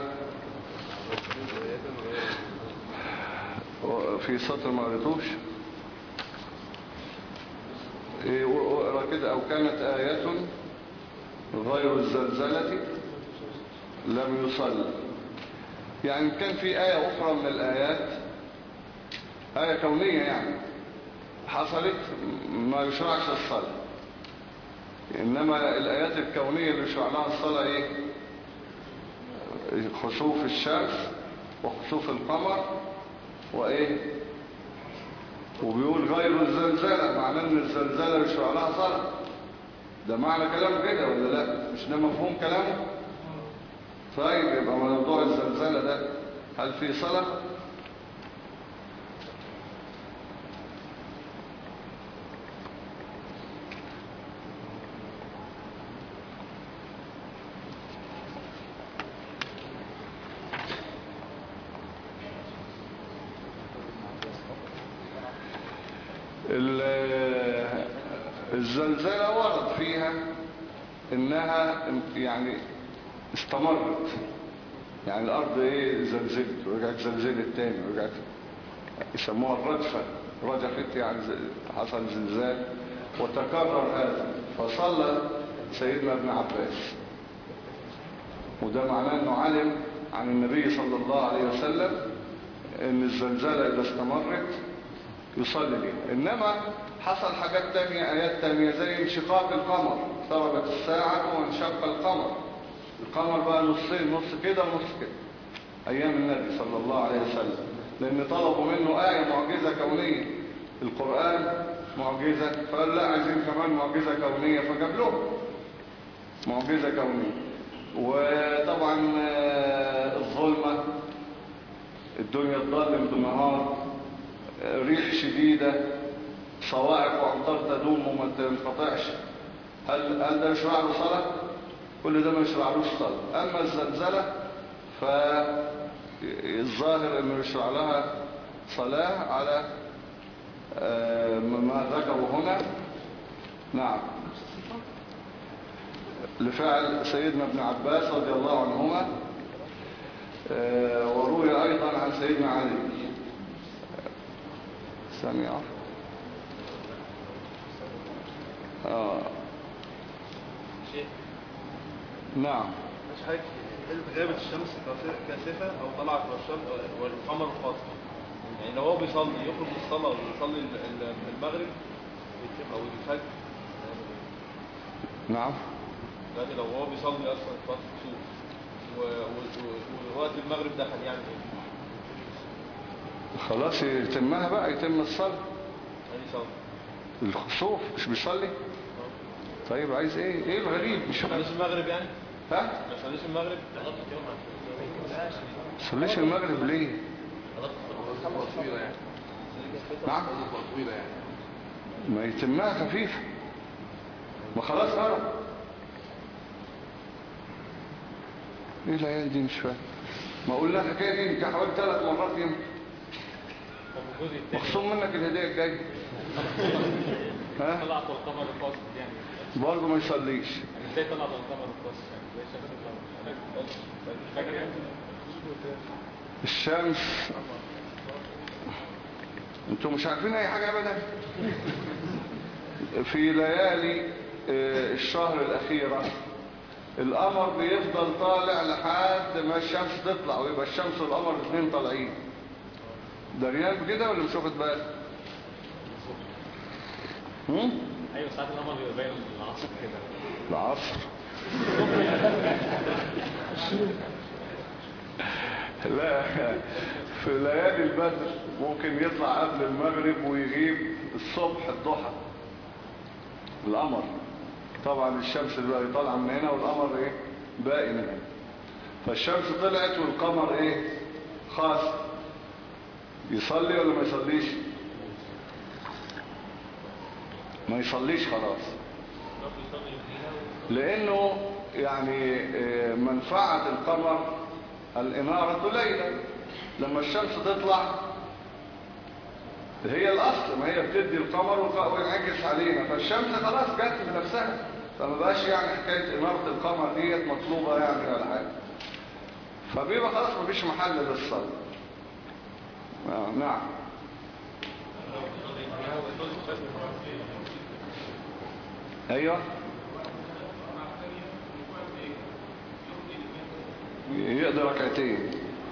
في سطر ما قريتوش ايه؟ اقرا كده. او كانت آية غير الزلزلة لم يصل. يعني كان في آية أخرى من الآيات، آية كونية يعني حصلت ما يشرعش الصلاة، إنما الآيات الكونية اللي يشرع لها الصلاة إيه؟ خسوف الشمس وخسوف القمر وإيه؟ وبيقول غير الزلزلة، معناه إن الزلزلة يشرع لها صلاة. ده معنى كلامه كده ولا لا؟ مش ده مفهوم كلامه؟ طيب يبقى موضوع الزلزلة ده هل في صلاة؟ الزلزلة ورد فيها انها يعني استمرت، يعني الارض ايه زلزلت ورجعت زلزلت تاني ورجعت، يسموها الردفة. رجفت يعني حصل زلزال وتكرر هذا، فصلى سيدنا ابن عباس، وده معناه انه علم عن النبي صلى الله عليه وسلم ان الزلزال اذا استمرت يصلي ليه. انما حصل حاجات تانية، ايات تانية زي انشقاق القمر، اقتربت الساعة وانشق القمر، القمر بقى نصين، نص كده ونص كده، ايام النبي صلى الله عليه وسلم، لان طلبوا منه آية معجزة كونية، القرآن معجزة، فقال لا عايزين كمان معجزة كونية، فجاب لهم معجزة كونية. وطبعا الظلمة، الدنيا تظلم بالنهار، ريح شديدة، صواعق وامطار تدوم وما تنقطعش، هل هل ده يشرع له صلاة؟ كل ده ما يشرعلوش صلاة. اما الزلزلة فالظاهر انه يشرع لها صلاة على ما ذكروا هنا. نعم، لفعل سيدنا ابن عباس رضي الله عنهما، وروي ايضا عن سيدنا علي. سمع اه شيء. نعم. مش حاجة غابت الشمس كاسفة او طلعت والقمر فاضي، يعني لو هو بيصلي يخرج الصلاة ويصلي المغرب او الفجر. نعم، دلوقتي لو هو بيصلي اصلا فترة الكسوف ووقت المغرب دخل يعني خلاص يتمها بقى، يتم الصلاة. يعني صلاة الخسوف مش بيصلي. طيب عايز ايه؟ ايه الغريب؟ مش ما صليش المغرب يعني؟ ها؟ ما صليش المغرب؟ ما صليش المغرب ليه؟ طويلة يعني. نعم؟ طويلة يعني. ما يتمها خفيفة، ما خلاص قرب. ايه العيال دي؟ مش فاهم. ما اقول لها الحكايه دي انت حوالي ثلاث مرات يمكن، مخصوم منك الهديه الجايه. ها؟ طلعت القمر الفاصل يعني برضه ما يصليش. ازاي طلعت القمر الفاصل يعني زي الشمس؟ الشمس انتوا مش عارفين اي حاجه ابدا. في ليالي الشهر الاخيره القمر بيفضل طالع لحد ما الشمس تطلع، ويبقى الشمس والقمر الاثنين طالعين. دريان بكده ولا مش واخد بالك؟ هم؟ ايوه ساعات القمر بيبقى باين العصر كده. العصر لا، في ليالي البدر ممكن يطلع قبل المغرب ويغيب الصبح الضحى القمر. طبعا الشمس اللي طالعه من هنا والقمر ايه باقي من هنا، فالشمس طلعت والقمر ايه خاص. يصلي ولا ما يصليش؟ ما يصليش خلاص، لانه يعني منفعة القمر الانارة ليلا، لما الشمس تطلع هي الاصل، ما هي بتدي القمر وينعكس علينا، فالشمس خلاص جت بنفسها، فما بقاش يعني حكاية انارة القمر ديت مطلوبة يعني ولا حاجة، فبيبقى خلاص مفيش محل للصلاة. آه نعم. ايوه يقضي ركعتين.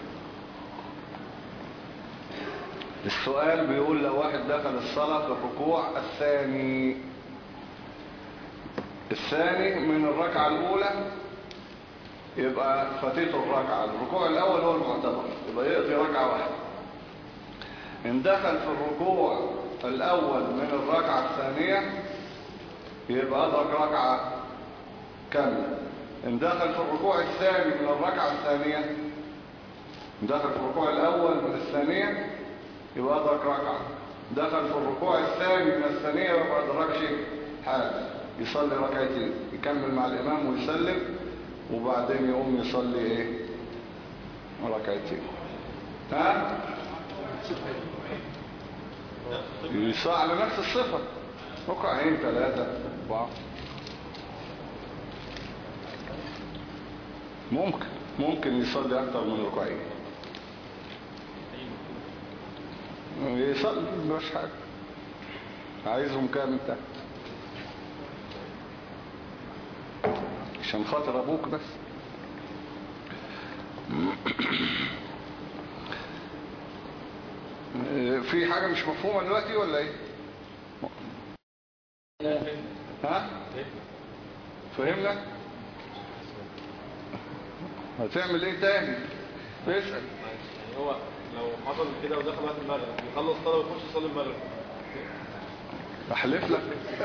السؤال بيقول لو واحد دخل الصلاة في الركوع الثاني الثاني من الركعة الأولى، يبقى فاتته الركعة. الركوع الأول هو المعتبر، يبقى يقضي ركعة واحدة. إن دخل في الركوع الأول من الركعة الثانية يبقى أدرك ركعة كاملة. إن دخل في الركوع الثاني من الركعة الثانية، إن دخل في الركوع الأول من الثانية يبقى أدرك ركعة. دخل في الركوع الثاني من الثانية يبقى أدرك شيء حاجة، يصلي ركعتين، يكمل مع الإمام ويسلم، وبعدين يقوم يصلي إيه ركعتين. ها يصلي على نفس الصفة، ركعين ثلاثة أربعة، ممكن ممكن يصلي أكتر من ركعين. يصلي مش حاجة. عايزهم كام انت عشان خاطر ابوك بس. في حاجة مش مفهومة دلوقتي ولا ايه؟ ها؟ فهمنا؟ هتعمل ايه تاني؟ اسأل. يعني هو لو حصل كده ودخل وقت المغرب يخلص صلاة ويخش يصلي المغرب، احلف لك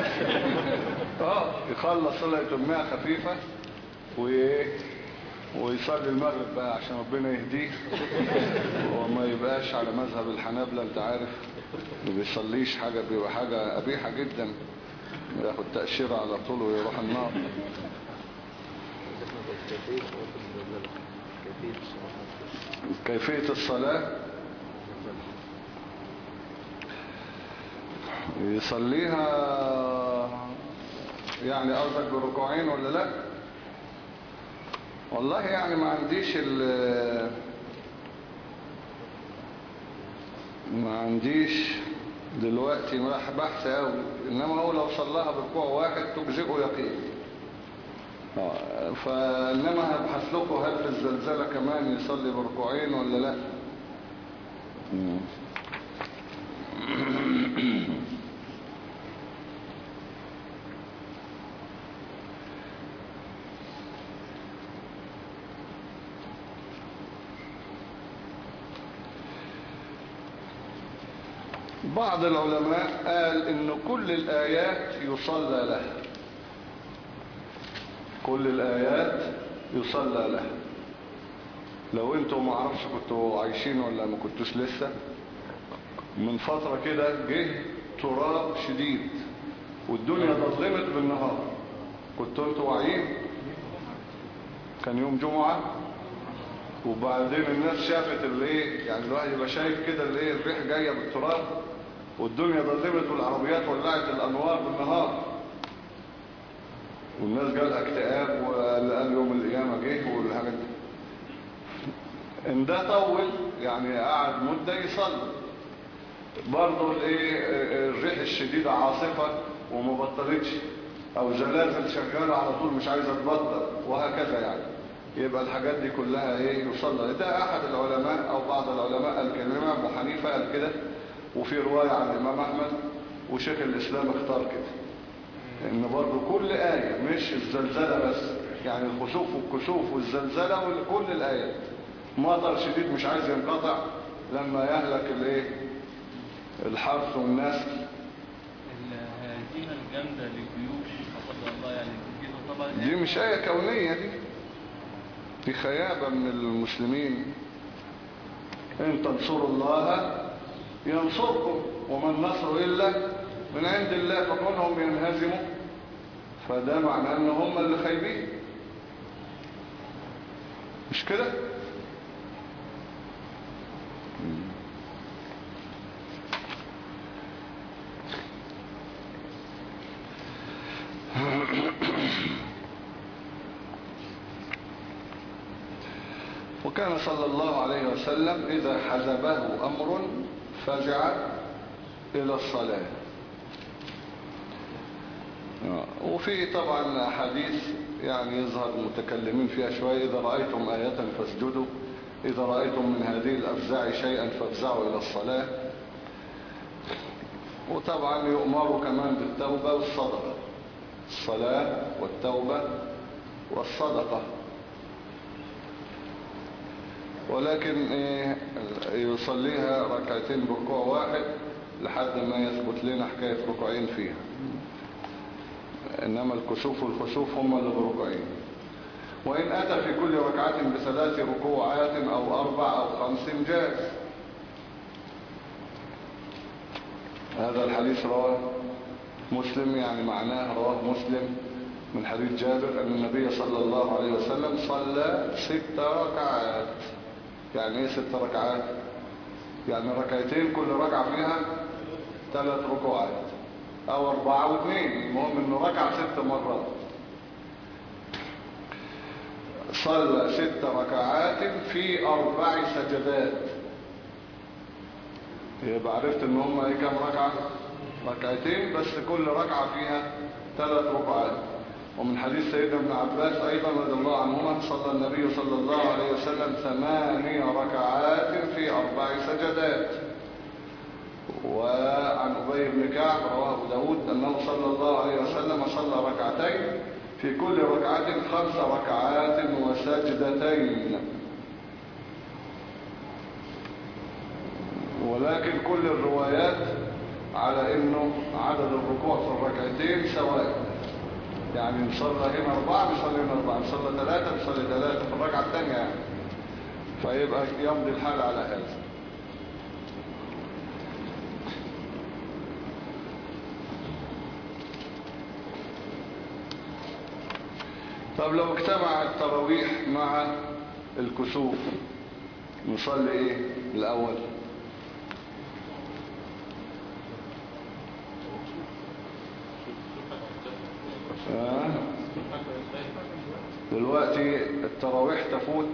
اه يخلص صلاة يتمها خفيفة وايه ويصلي المغرب بقى عشان ربنا يهديه وما يبقاش على مذهب الحنابلة. انت عارف ما بيصليش حاجة بيبقى حاجة قبيحة جدا، ياخد تأشيرة على طول ويروح النار. كيفية الصلاة يصليها يعني قصدك بركوعين ولا لا؟ والله يعني ما عنديش ال ما عنديش دلوقتي بحث قوي، انما هو لو صلاها بركوع واحد تجزئه يقين. فانما هبحث لكم هل في الزلزلة كمان يصلي بركوعين ولا لا. بعض العلماء قال ان كل الايات يصلى لها، كل الايات يصلى لها. لو انتوا ما اعرفش كنتوا عايشين ولا ما كنتوش لسه، من فترة كده جه تراب شديد والدنيا ظلمت بالنهار، كنتوا انتوا واعيين؟ كان يوم جمعة وبعدين الناس شافت الايه، يعني الواحد يبقى شايف كده الايه الريح جايه بالتراب والدنيا ظلمت والعربيات ولعت الانوار بالنهار، والناس جالها اكتئاب وقال يوم القيامه جه والحاجات دي. ان ده طول يعني قعد مده يصلي برضه الايه الريح الشديده عاصفه وما بطلتش، او زلازل شغاله على طول مش عايزه تبطل وهكذا، يعني يبقى الحاجات دي كلها ايه يصلى. ده احد العلماء او بعض العلماء قال كده، الامام ابو حنيفه قال كده، وفي روايه عن الامام احمد وشيخ الاسلام اختار كده، ان برضه كل ايه مش الزلزله بس، يعني الخسوف والكسوف والزلزله وكل الايات. مطر شديد مش عايز ينقطع لما يهلك الايه الحرث والنسل. الهزيمه الجامده للجيوش قدر الله يعني طبعا دي مش آية كونية، دي دي خيابة من المسلمين. إن تنصروا الله ينصركم وما النصر إلا من عند الله، فكونهم ينهزموا فده معناه ان هم اللي خايبين، مش كده؟ وكان صلى الله عليه وسلم إذا حزبه أمر فزع إلى الصلاة. وفي طبعا حديث يعني يظهر المتكلمين فيها شوية: إذا رأيتم آية فاسجدوا، إذا رأيتم من هذه الأفزاع شيئا فافزعوا إلى الصلاة. وطبعا يؤمر كمان بالتوبة والصدقة، الصلاة والتوبة والصدقة. ولكن إيه يصليها ركعتين بركوع واحد لحد ما يثبت لنا حكاية ركوعين فيها، إنما الكسوف والخسوف هم اللي بركوعين. وإن أتى في كل ركعة بثلاث ركوعات أو أربع أو خمس جاز. هذا الحديث رواه مسلم، يعني معناه رواه مسلم من حديث جابر أن النبي صلى الله عليه وسلم صلى ست ركعات. يعني ايه ست ركعات؟ يعني ركعتين كل ركعة فيها ثلاث ركوعات او اربعة واثنين، المهم انه ركع ست مرات. صلى ست ركعات في اربع سجدات. يبقى عرفت ان هم ايه كام ركعة؟ ركعتين، بس كل ركعة فيها ثلاث ركعات. ومن حديث سيدنا ابن عباس ايضا رضي الله عنهما صلى النبي صلى الله عليه وسلم ثماني ركعات في اربع سجدات. وعن أبي بن كعب رواه أبو داود أنه صلى الله عليه وسلم صلى ركعتين في كل ركعة خمس ركعات وسجدتين. ولكن كل الروايات على انه عدد الركوع في الركعتين سواء، يعني نصلى هنا اربعة نصلي هنا اربعة، نصلى ثلاثة نصلي ثلاثة في الركعة الثانية يعني. فيبقى يمضي الحال على هذا. طب لو اجتمع التراويح مع الكسوف نصلي ايه الاول؟ آه. دلوقتي التراويح تفوت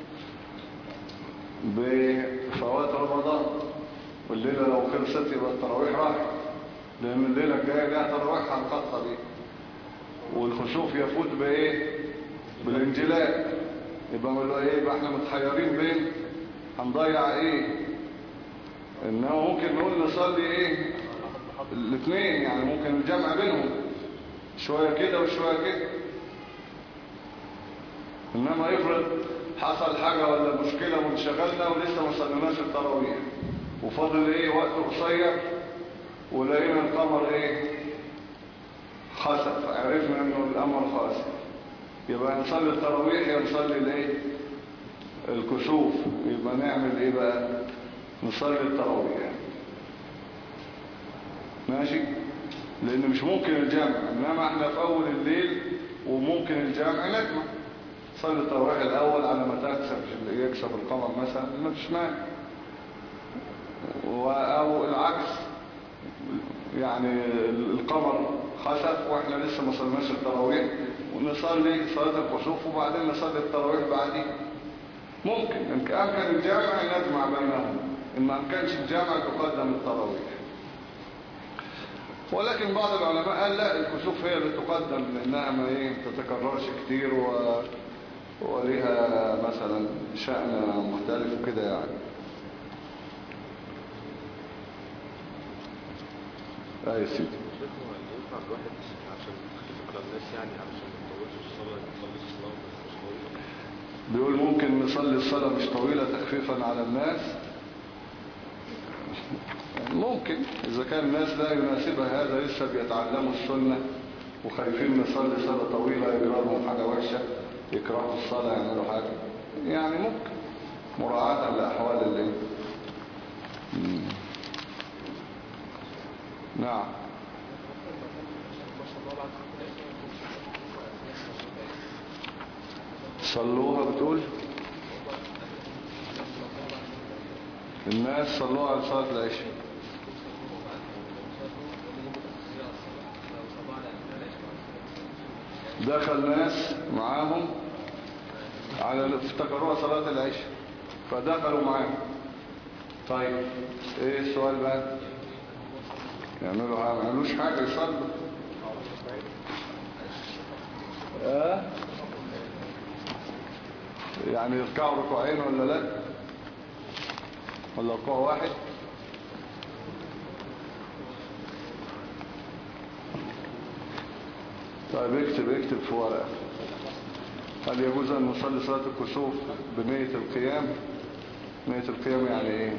بفوات رمضان، والليلة لو خلصت يبقى التراويح راحت، لان الليلة الجاية لها تراويح هنقطع دي. والخسوف يفوت بايه؟ بالانجلاء. يبقى نقول له ايه؟ يبقى احنا متحيرين بين هنضيع ايه. انما ممكن نقول نصلي ايه الاثنين، يعني ممكن الجمع بينهم شوية كده وشوية كده. انما يفرض حصل حاجة ولا مشكلة وانشغلنا ولسه ما صليناش التراويح وفضل ايه وقت قصير ولقينا القمر ايه خسف، عرفنا انه القمر خاسف، يبقى نصلي التراويح يا نصلي الايه الكسوف. يبقى نعمل ايه بقى؟ نصلي التراويح ماشي، لان مش ممكن الجمع. انما احنا في اول الليل وممكن الجمع نجمع، صلي التراويح الاول على ما تكسب يكسب القمر مثلا ما فيش مانع، او العكس يعني القمر خسف واحنا لسه ما صليناش التراويح ونصلي صلاة الكسوف وبعدين نصلي التراويح بعدين. ممكن ان امكن الجامع نجمع بينهم، ان ما امكنش الجامع تقدم التراويح. ولكن بعض العلماء قال لا، الكسوف هي اللي تقدم لانها ما ايه تتكررش كتير و... وليها مثلا شأن مختلف وكده يعني. لا يا سيدي ينفع الواحد عشان يخفف على الناس، يعني علشان ما نطولش الصلاة نصلي الصلاة مش طويلة. بيقول ممكن نصلي الصلاة مش طويلة تخفيفا على الناس. ممكن إذا كان الناس لا يناسبها هذا، لسه بيتعلموا السنة وخايفين نصلي صلاة طويلة يجرى لهم حاجة وحشة يكرهوا الصلاة يعملوا حاجة، يعني ممكن مراعاة لأحوال الليل. نعم. صلوها بتقول الناس صلوها على صلاة العشاء. دخل ناس معاهم على افتكروها صلاة العشاء فدخلوا معاهم. طيب ايه السؤال بقى؟ يعملوا ما يعملوش حاجة يصلوا. اه يعني يركعوا ركوعين ولا لا، ولا ركوع واحد؟ طيب اكتب اكتب في ورقة. هل يجوز ان نصلي صلاة الكسوف بنية القيام؟ نية القيام يعني ايه؟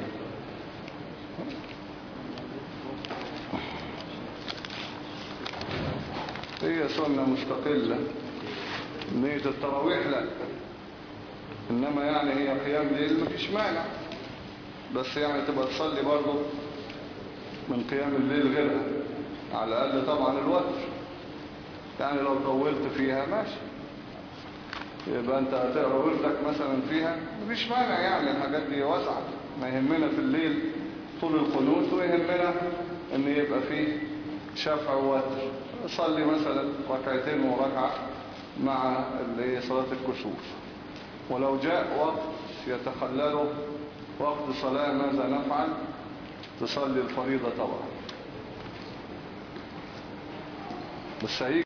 هي سنة مستقلة. نية التراويح لا، انما يعني هي قيام ليل مفيش مانع، بس يعني تبقى تصلي برضو من قيام الليل غيرها، على الاقل طبعا الوتر، يعني لو طولت فيها ماشي، يبقى انت هتقرا وردك مثلا فيها مفيش مانع، يعني الحاجات دي واسعة. ما يهمنا في الليل طول القنوت، ويهمنا ان يبقى فيه شفع ووتر. صلي مثلا ركعتين وركعة مع اللي هي صلاة الكسوف. ولو جاء وقت يتخلله وقت صلاة ماذا نفعل؟ تصلي الفريضة طبعا، بس هيجي